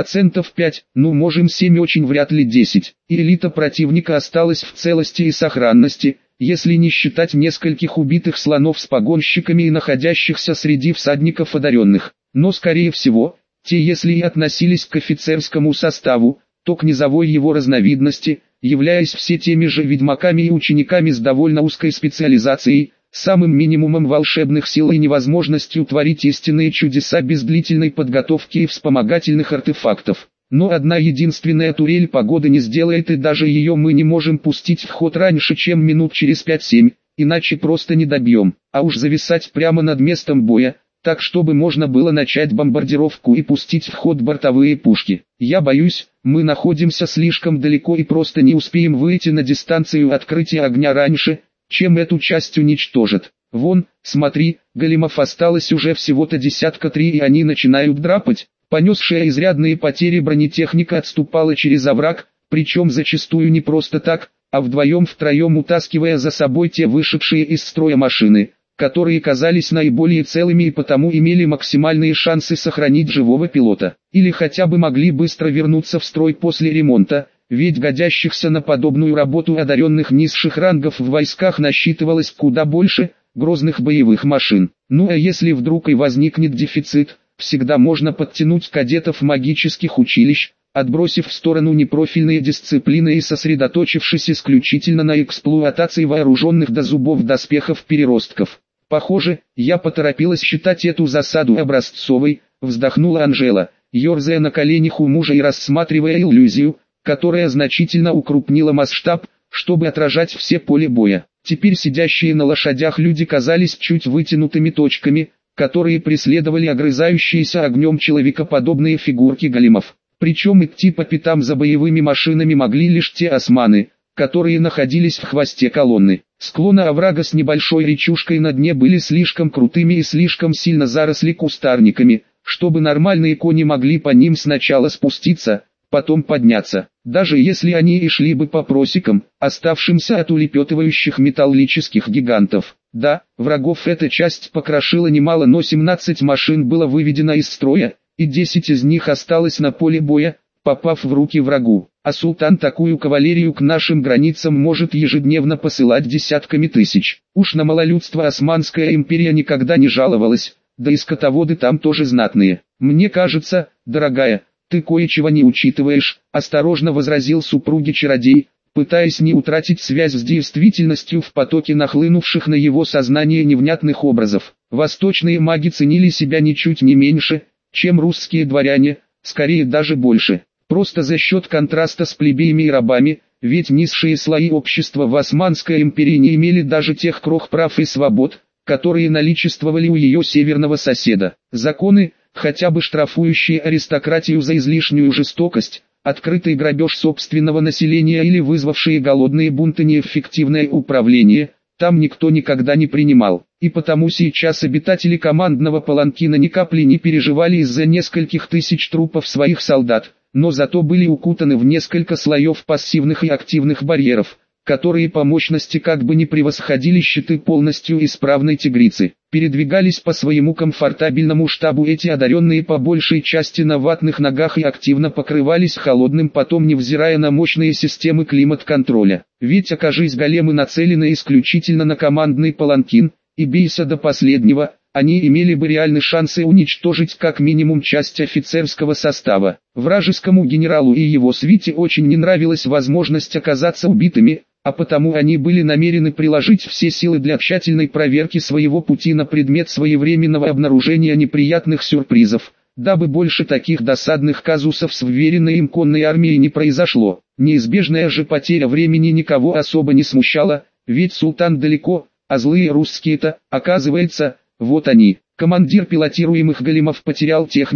5%, ну можем 7, очень вряд ли 10. И элита противника осталась в целости и сохранности, если не считать нескольких убитых слонов с погонщиками и находящихся среди всадников одаренных. Но скорее всего, те если и относились к офицерскому составу, то к низовой его разновидности, являясь все теми же ведьмаками и учениками с довольно узкой специализацией, самым минимумом волшебных сил и невозможностью творить истинные чудеса без длительной подготовки и вспомогательных артефактов. Но одна единственная турель погоды не сделает, и даже ее мы не можем пустить в ход раньше, чем минут через 5-7, иначе просто не добьем. А уж зависать прямо над местом боя, так чтобы можно было начать бомбардировку и пустить в ход бортовые пушки. Я боюсь, мы находимся слишком далеко и просто не успеем выйти на дистанцию открытия огня раньше, чем эту часть уничтожат. Вон, смотри, големов осталось уже всего-то 3 и они начинают драпать. Понесшая изрядные потери бронетехника отступала через овраг, причем зачастую не просто так, а вдвоем-втроем утаскивая за собой те вышедшие из строя машины, которые казались наиболее целыми и потому имели максимальные шансы сохранить живого пилота. Или хотя бы могли быстро вернуться в строй после ремонта, ведь годящихся на подобную работу одаренных низших рангов в войсках насчитывалось куда больше, грозных боевых машин. Ну а если вдруг и возникнет дефицит, всегда можно подтянуть кадетов магических училищ, отбросив в сторону непрофильные дисциплины и сосредоточившись исключительно на эксплуатации вооруженных до зубов доспехов переростков. Похоже, я поторопилась считать эту засаду образцовой, вздохнула Анжела, ерзая на коленях у мужа и рассматривая иллюзию, которая значительно укрупнила масштаб, чтобы отражать все поле боя. Теперь сидящие на лошадях люди казались чуть вытянутыми точками, которые преследовали огрызающиеся огнем человекоподобные фигурки големов. Причем идти по пятам за боевыми машинами могли лишь те османы, которые находились в хвосте колонны. Склоны оврага с небольшой речушкой на дне были слишком крутыми и слишком сильно заросли кустарниками, чтобы нормальные кони могли по ним сначала спуститься, потом подняться. Даже если они и шли бы по просекам, оставшимся от улепетывающих металлических гигантов. Да, врагов эта часть покрошила немало, но 17 машин было выведено из строя, и 10 из них осталось на поле боя, попав в руки врагу. А султан такую кавалерию к нашим границам может ежедневно посылать десятками тысяч. Уж на малолюдство Османская империя никогда не жаловалась, да и скотоводы там тоже знатные. Мне кажется, дорогая, ты кое-чего не учитываешь, осторожно возразил супруге чародей, пытаясь не утратить связь с действительностью в потоке нахлынувших на его сознание невнятных образов. Восточные маги ценили себя ничуть не меньше, чем русские дворяне, скорее даже больше. Просто за счет контраста с плебеями и рабами, ведь низшие слои общества в Османской империи не имели даже тех крох прав и свобод, которые наличествовали у ее северного соседа. Законы, хотя бы штрафующие аристократию за излишнюю жестокость, открытый грабеж собственного населения или вызвавшие голодные бунты неэффективное управление, там никто никогда не принимал. И потому сейчас обитатели командного паланкина ни капли не переживали из-за нескольких тысяч трупов своих солдат, но зато были укутаны в несколько слоев пассивных и активных барьеров, которые по мощности как бы не превосходили щиты полностью исправной тигрицы. Передвигались по своему комфортабельному штабу эти одаренные по большей части на ватных ногах и активно покрывались холодным потом, невзирая на мощные системы климат-контроля. Ведь окажись големы нацелены исключительно на командный паланкин, и бейся до последнего, они имели бы реальные шансы уничтожить как минимум часть офицерского состава. Вражескому генералу и его свите очень не нравилась возможность оказаться убитыми, а потому они были намерены приложить все силы для тщательной проверки своего пути на предмет своевременного обнаружения неприятных сюрпризов, дабы больше таких досадных казусов с вверенной им конной армией не произошло. Неизбежная же потеря времени никого особо не смущала, ведь султан далеко, а злые русские-то, оказывается, вот они. Командир пилотируемых големов потерял технику,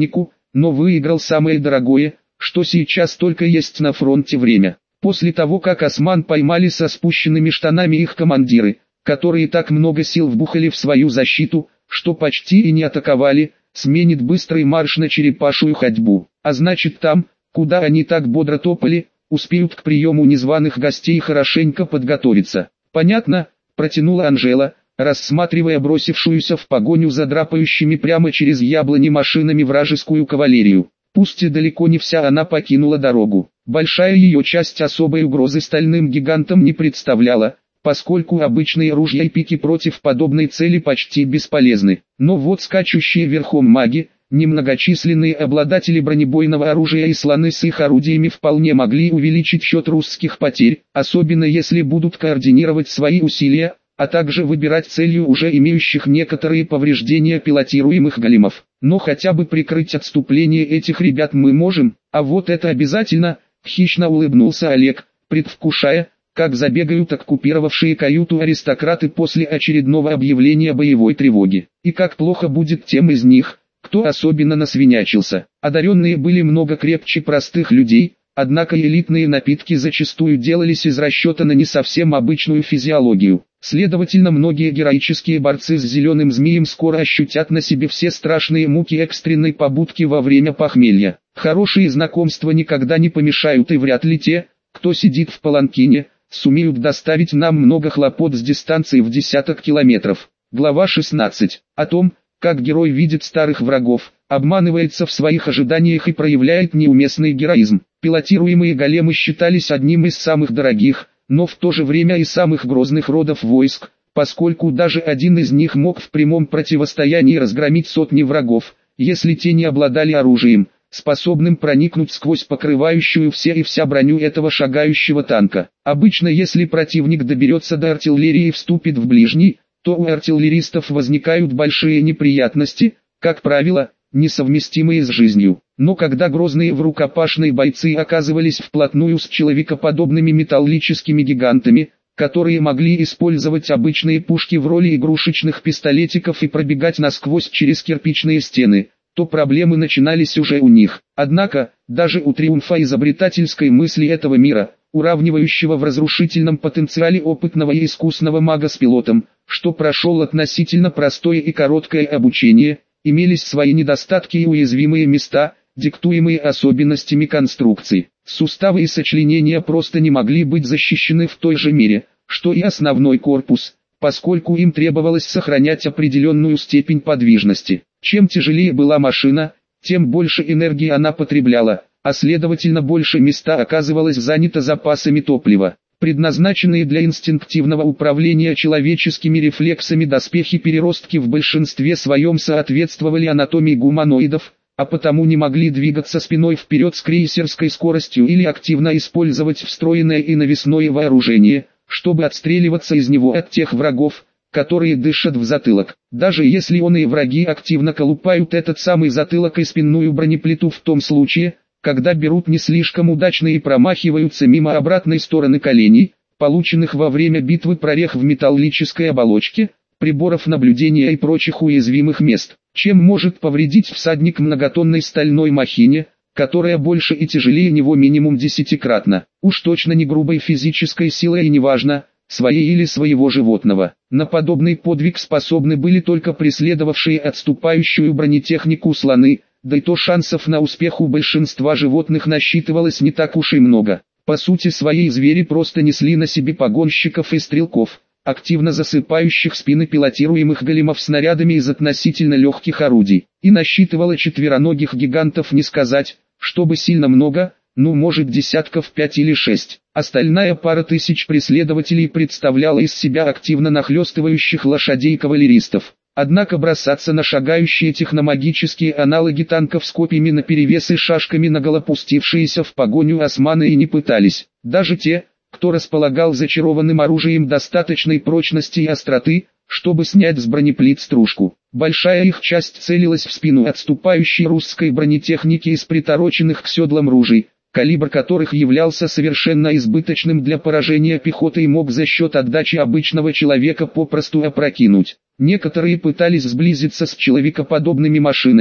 но выиграл самое дорогое, что сейчас только есть на фронте: время. После того, как осман поймали со спущенными штанами их командиры, которые так много сил вбухали в свою защиту, что почти и не атаковали, сменит быстрый марш на черепашью ходьбу. А значит, там, куда они так бодро топали, успеют к приему незваных гостей хорошенько подготовиться. «Понятно», — протянула Анжела, рассматривая бросившуюся в погоню за драпающими прямо через яблони машинами вражескую кавалерию. Пусть и далеко не вся она покинула дорогу. Большая ее часть особой угрозы стальным гигантам не представляла, поскольку обычные ружья и пики против подобной цели почти бесполезны. Но вот скачущие верхом маги, немногочисленные обладатели бронебойного оружия и слоны с их орудиями вполне могли увеличить счет русских потерь, особенно если будут координировать свои усилия, а также выбирать целью уже имеющих некоторые повреждения пилотируемых големов. Но хотя бы прикрыть отступление этих ребят мы можем, а вот это обязательно, хищно улыбнулся Олег, предвкушая, как забегают оккупировавшие каюту аристократы после очередного объявления боевой тревоги. И как плохо будет тем из них, кто особенно насвинячился. Одаренные были много крепче простых людей, однако элитные напитки зачастую делались из расчета на не совсем обычную физиологию. Следовательно, многие героические борцы с зеленым змеем скоро ощутят на себе все страшные муки экстренной побудки во время похмелья. Хорошие знакомства никогда не помешают, и вряд ли те, кто сидит в паланкине, сумеют доставить нам много хлопот с дистанции в десяток километров. Глава 16. О том, как герой видит старых врагов, обманывается в своих ожиданиях и проявляет неуместный героизм. Пилотируемые големы считались одним из самых дорогих, но в то же время и самых грозных родов войск, поскольку даже один из них мог в прямом противостоянии разгромить сотни врагов, если те не обладали оружием, способным проникнуть сквозь покрывающую все и вся броню этого шагающего танка. Обычно, если противник доберется до артиллерии и вступит в ближний, то у артиллеристов возникают большие неприятности, как правило, несовместимые с жизнью. Но когда грозные в рукопашной бойцы оказывались вплотную с человекоподобными металлическими гигантами, которые могли использовать обычные пушки в роли игрушечных пистолетиков и пробегать насквозь через кирпичные стены, то проблемы начинались уже у них. Однако, даже у триумфа изобретательской мысли этого мира, уравнивающего в разрушительном потенциале опытного и искусного мага с пилотом, что прошел относительно простое и короткое обучение, имелись свои недостатки и уязвимые места, диктуемые особенностями конструкции. Суставы и сочленения просто не могли быть защищены в той же мере, что и основной корпус, поскольку им требовалось сохранять определенную степень подвижности. Чем тяжелее была машина, тем больше энергии она потребляла, а следовательно больше места оказывалось занято запасами топлива. Предназначенные для инстинктивного управления человеческими рефлексами доспехи-переростки в большинстве своем соответствовали анатомии гуманоидов, а потому не могли двигаться спиной вперед с крейсерской скоростью или активно использовать встроенное и навесное вооружение, чтобы отстреливаться из него от тех врагов, которые дышат в затылок. Даже если он и враги активно колупают этот самый затылок и спинную бронеплиту в том случае, когда берут не слишком удачно и промахиваются мимо обратной стороны коленей, полученных во время битвы прорех в металлической оболочке, приборов наблюдения и прочих уязвимых мест. Чем может повредить всадник многотонной стальной махине, которая больше и тяжелее него минимум 10-кратно, уж точно не грубой физической силой и неважно, своей или своего животного. На подобный подвиг способны были только преследовавшие отступающую бронетехнику слоны, да и то шансов на успех у большинства животных насчитывалось не так уж и много. По сути своей звери просто несли на себе погонщиков и стрелков, активно засыпающих спины пилотируемых големов снарядами из относительно легких орудий. И насчитывало четвероногих гигантов не сказать, чтобы сильно много, ну может десятков 5 или 6. Остальная пара тысяч преследователей представляла из себя активно нахлестывающих лошадей кавалеристов. Однако бросаться на шагающие техномагические аналоги танков с копьями наперевес и шашками наголо пустившиеся в погоню османы и не пытались. Даже те, кто располагал зачарованным оружием достаточной прочности и остроты, чтобы снять с бронеплит стружку. Большая их часть целилась в спину отступающей русской бронетехники из притороченных к седлам ружей, калибр которых являлся совершенно избыточным для поражения пехоты и мог за счет отдачи обычного человека попросту опрокинуть. Некоторые пытались сблизиться с человекоподобными машинами,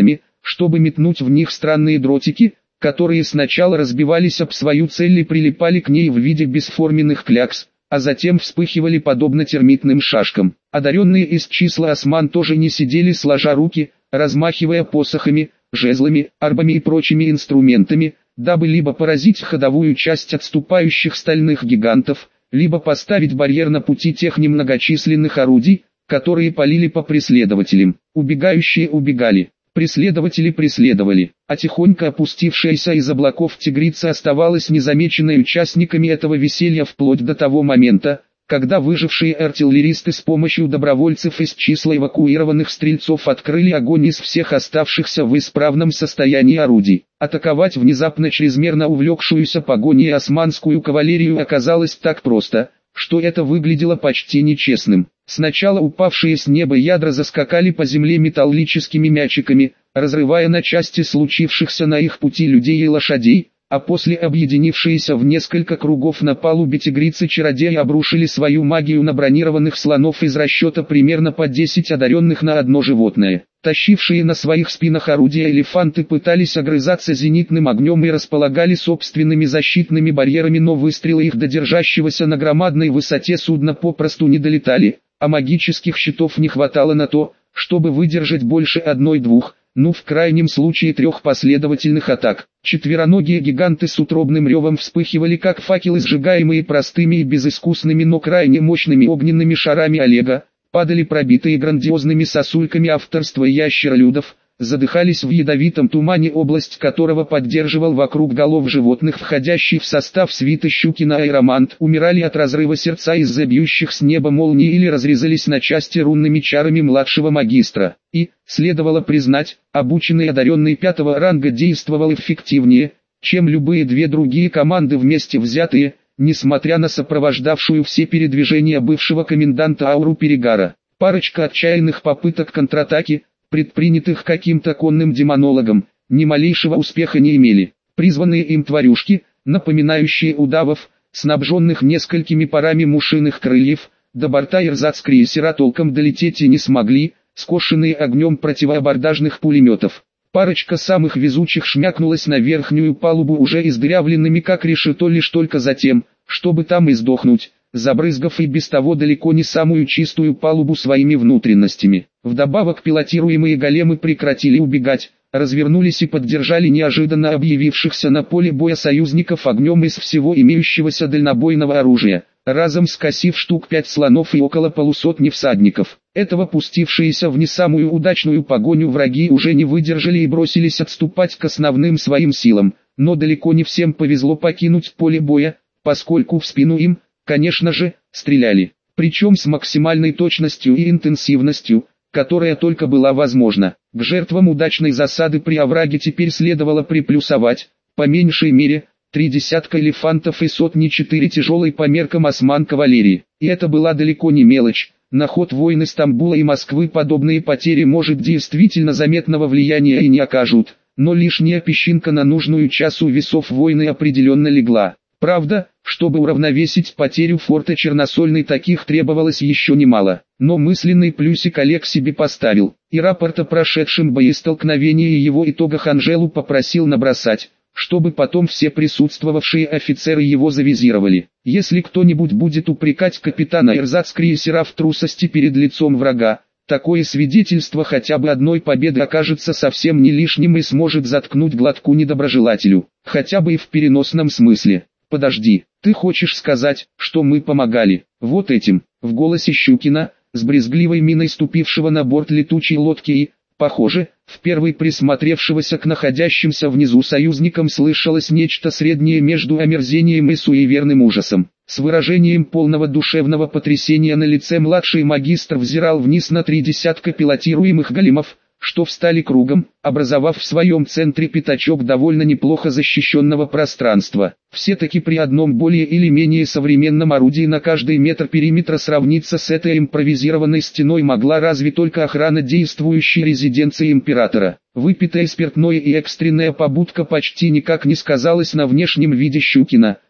чтобы метнуть в них странные дротики, которые сначала разбивались об свою цель и прилипали к ней в виде бесформенных клякс, а затем вспыхивали подобно термитным шашкам. Одаренные из числа осман тоже не сидели сложа руки, размахивая посохами, жезлами, арбами и прочими инструментами, дабы либо поразить ходовую часть отступающих стальных гигантов, либо поставить барьер на пути тех немногочисленных орудий, которые палили по преследователям. Убегающие убегали, преследователи преследовали, а тихонько опустившаяся из облаков тигрица оставалась незамеченной участниками этого веселья вплоть до того момента, когда выжившие артиллеристы с помощью добровольцев из числа эвакуированных стрельцов открыли огонь из всех оставшихся в исправном состоянии орудий. Атаковать внезапно чрезмерно увлекшуюся погоней османскую кавалерию оказалось так просто, что это выглядело почти нечестным. Сначала упавшие с неба ядра заскакали по земле металлическими мячиками, разрывая на части случившихся на их пути людей и лошадей, а после объединившиеся в несколько кругов на палубе тигрицы-чародеи обрушили свою магию на бронированных слонов из расчета примерно по 10 одаренных на одно животное. Тащившие на своих спинах орудия элефанты пытались огрызаться зенитным огнем и располагали собственными защитными барьерами, но выстрелы их до держащегося на громадной высоте судна попросту не долетали, а магических щитов не хватало на то, чтобы выдержать больше одной-двух, в крайнем случае 3 последовательных атак. Четвероногие гиганты с утробным ревом вспыхивали как факелы, сжигаемые простыми и безыскусными, но крайне мощными огненными шарами Олега, падали пробитые грандиозными сосульками авторства ящеролюдов, задыхались в ядовитом тумане, область которого поддерживал вокруг голов животных входящий в состав свиты Щукина аэромант, умирали от разрыва сердца из-за бьющих с неба молний или разрезались на части рунными чарами младшего магистра. И, следовало признать, обученный одаренный 5-го ранга действовал эффективнее, чем любые 2 другие команды вместе взятые, несмотря на сопровождавшую все передвижения бывшего коменданта ауру перегара. Парочка отчаянных попыток контратаки, предпринятых каким-то конным демонологом, ни малейшего успеха не имели. Призванные им тварюшки, напоминающие удавов, снабженных несколькими парами мушиных крыльев, до борта эрзац-крейсера толком долететь и не смогли, скошенные огнем противоабордажных пулеметов. Парочка самых везучих шмякнулась на верхнюю палубу уже издырявленными как решето лишь только за тем, чтобы там и сдохнуть, забрызгав и без того далеко не самую чистую палубу своими внутренностями. Вдобавок пилотируемые големы прекратили убегать, развернулись и поддержали неожиданно объявившихся на поле боя союзников огнем из всего имеющегося дальнобойного оружия, разом скосив штук 5 слонов и около полусотни всадников. Этого пустившиеся в не самую удачную погоню враги уже не выдержали и бросились отступать к основным своим силам, но далеко не всем повезло покинуть поле боя, поскольку в спину им, конечно же, стреляли, причем с максимальной точностью и интенсивностью, которая только была возможна. К жертвам удачной засады при овраге теперь следовало приплюсовать, по меньшей мере, 3 десятка элефантов и сотни 4 тяжелой по меркам осман кавалерии. И это была далеко не мелочь. На ход войны Стамбула и Москвы подобные потери может действительно заметного влияния и не окажут, но лишняя песчинка на нужную часу весов войны определенно легла. Правда, чтобы уравновесить потерю форта Черносольный, таких требовалось еще немало, но мысленный плюсик Олег себе поставил, и рапорт о прошедшем боестолкновении и его итогах Анжелу попросил набросать, чтобы потом все присутствовавшие офицеры его завизировали. Если кто-нибудь будет упрекать капитана эрзац-крейсера в трусости перед лицом врага, такое свидетельство хотя бы одной победы окажется совсем не лишним и сможет заткнуть глотку недоброжелателю, хотя бы и в переносном смысле. «Подожди, ты хочешь сказать, что мы помогали, вот этим?» В голосе Щукина, с брезгливой миной ступившего на борт летучей лодки и, похоже, впервые присмотревшегося к находящимся внизу союзникам, слышалось нечто среднее между омерзением и суеверным ужасом. С выражением полного душевного потрясения на лице младший магистр взирал вниз на 3 десятка пилотируемых големов, что встали кругом, образовав в своем центре пятачок довольно неплохо защищенного пространства. Все-таки при одном более или менее современном орудии на каждый метр периметра сравниться с этой импровизированной стеной могла разве только охрана действующей резиденции императора. Выпитое спиртное и экстренная побудка почти никак не сказалась на внешнем виде Щукина,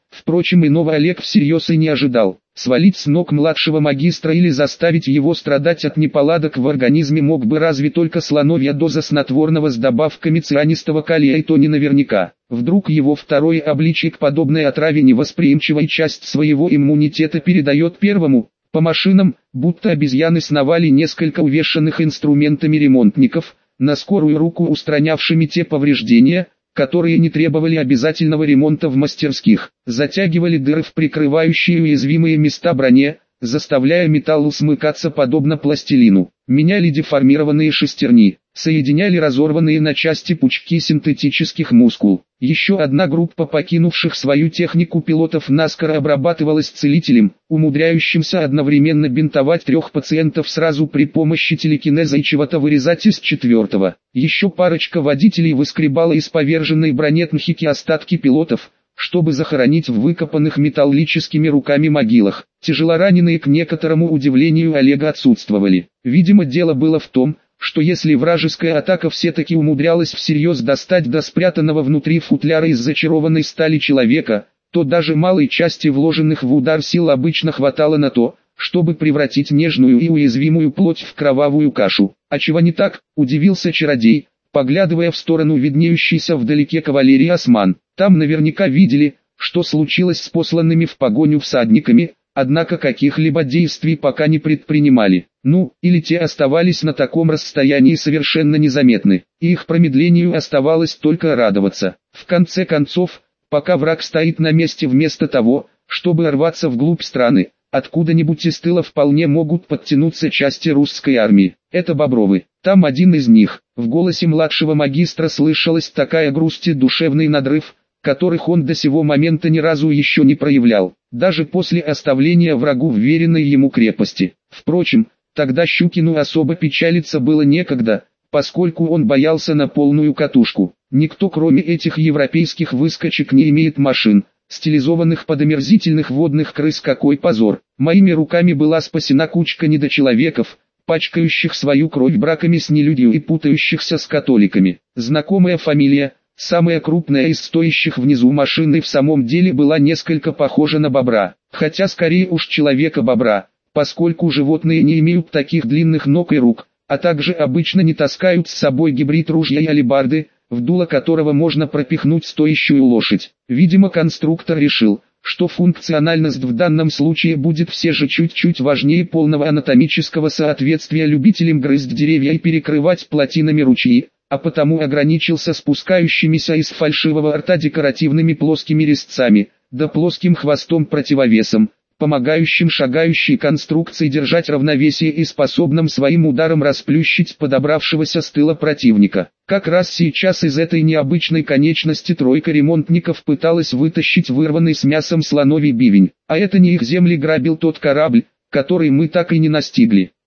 Впрочем, иного Олег всерьез и не ожидал. Свалить с ног младшего магистра или заставить его страдать от неполадок в организме мог бы разве только слоновья доза снотворного с добавками цианистого калия, и то не наверняка. Вдруг его второе обличие к подобной отраве невосприимчивая часть своего иммунитета передает первому. По машинам, будто обезьяны, сновали несколько увешанных инструментами ремонтников, на скорую руку устранявшими те повреждения, которые не требовали обязательного ремонта в мастерских, затягивали дыры в прикрывающие уязвимые места броне, заставляя металл смыкаться подобно пластилину, меняли деформированные шестерни, соединяли разорванные на части пучки синтетических мускул. Еще одна группа покинувших свою технику пилотов наскоро обрабатывалась целителем, умудряющимся одновременно бинтовать 3 пациентов сразу при помощи телекинеза и чего-то вырезать из 4-го. Еще парочка водителей выскребала из поверженной бронетехники остатки пилотов, чтобы захоронить в выкопанных металлическими руками могилах. Тяжелораненые, к некоторому удивлению Олега, отсутствовали. Видимо, дело было в том, что если вражеская атака все-таки умудрялась всерьез достать до спрятанного внутри футляра из зачарованной стали человека, то даже малой части вложенных в удар сил обычно хватало на то, чтобы превратить нежную и уязвимую плоть в кровавую кашу. А чего не так, удивился чародей, поглядывая в сторону виднеющейся вдалеке кавалерии осман. Там наверняка видели, что случилось с посланными в погоню всадниками, однако каких-либо действий пока не предпринимали. Ну, или те оставались на таком расстоянии совершенно незаметны, и их промедлению оставалось только радоваться. В конце концов, пока враг стоит на месте, вместо того, чтобы рваться вглубь страны, откуда-нибудь из тыла вполне могут подтянуться части русской армии. Это Бобровы. Там один из них. В голосе младшего магистра слышалась такая грусть и душевный надрыв, которых он до сего момента ни разу еще не проявлял, даже после оставления врагу вверенной ему крепости. Впрочем, тогда Щукину особо печалиться было некогда, поскольку он боялся на полную катушку. Никто, кроме этих европейских выскочек, не имеет машин, стилизованных под омерзительных водных крыс. Какой позор! Моими руками была спасена кучка недочеловеков, пачкающих свою кровь браками с нелюдью и путающихся с католиками. Знакомая фамилия, самая крупная из стоящих внизу машин, и в самом деле была несколько похожа на бобра, хотя скорее уж человека-бобра, поскольку животные не имеют таких длинных ног и рук, а также обычно не таскают с собой гибрид ружья и алебарды, в дуло которого можно пропихнуть стоящую лошадь. Видимо, конструктор решил, что функциональность в данном случае будет все же чуть-чуть важнее полного анатомического соответствия любителям грызть деревья и перекрывать плотинами ручьи, а потому ограничился спускающимися из фальшивого рта декоративными плоскими резцами, да плоским хвостом-противовесом, помогающим шагающей конструкции держать равновесие и способным своим ударом расплющить подобравшегося с тыла противника. Как раз сейчас из этой необычной конечности тройка ремонтников пыталась вытащить вырванный с мясом слоновий бивень, а это не их земли грабил тот корабль, который мы так и не настигли.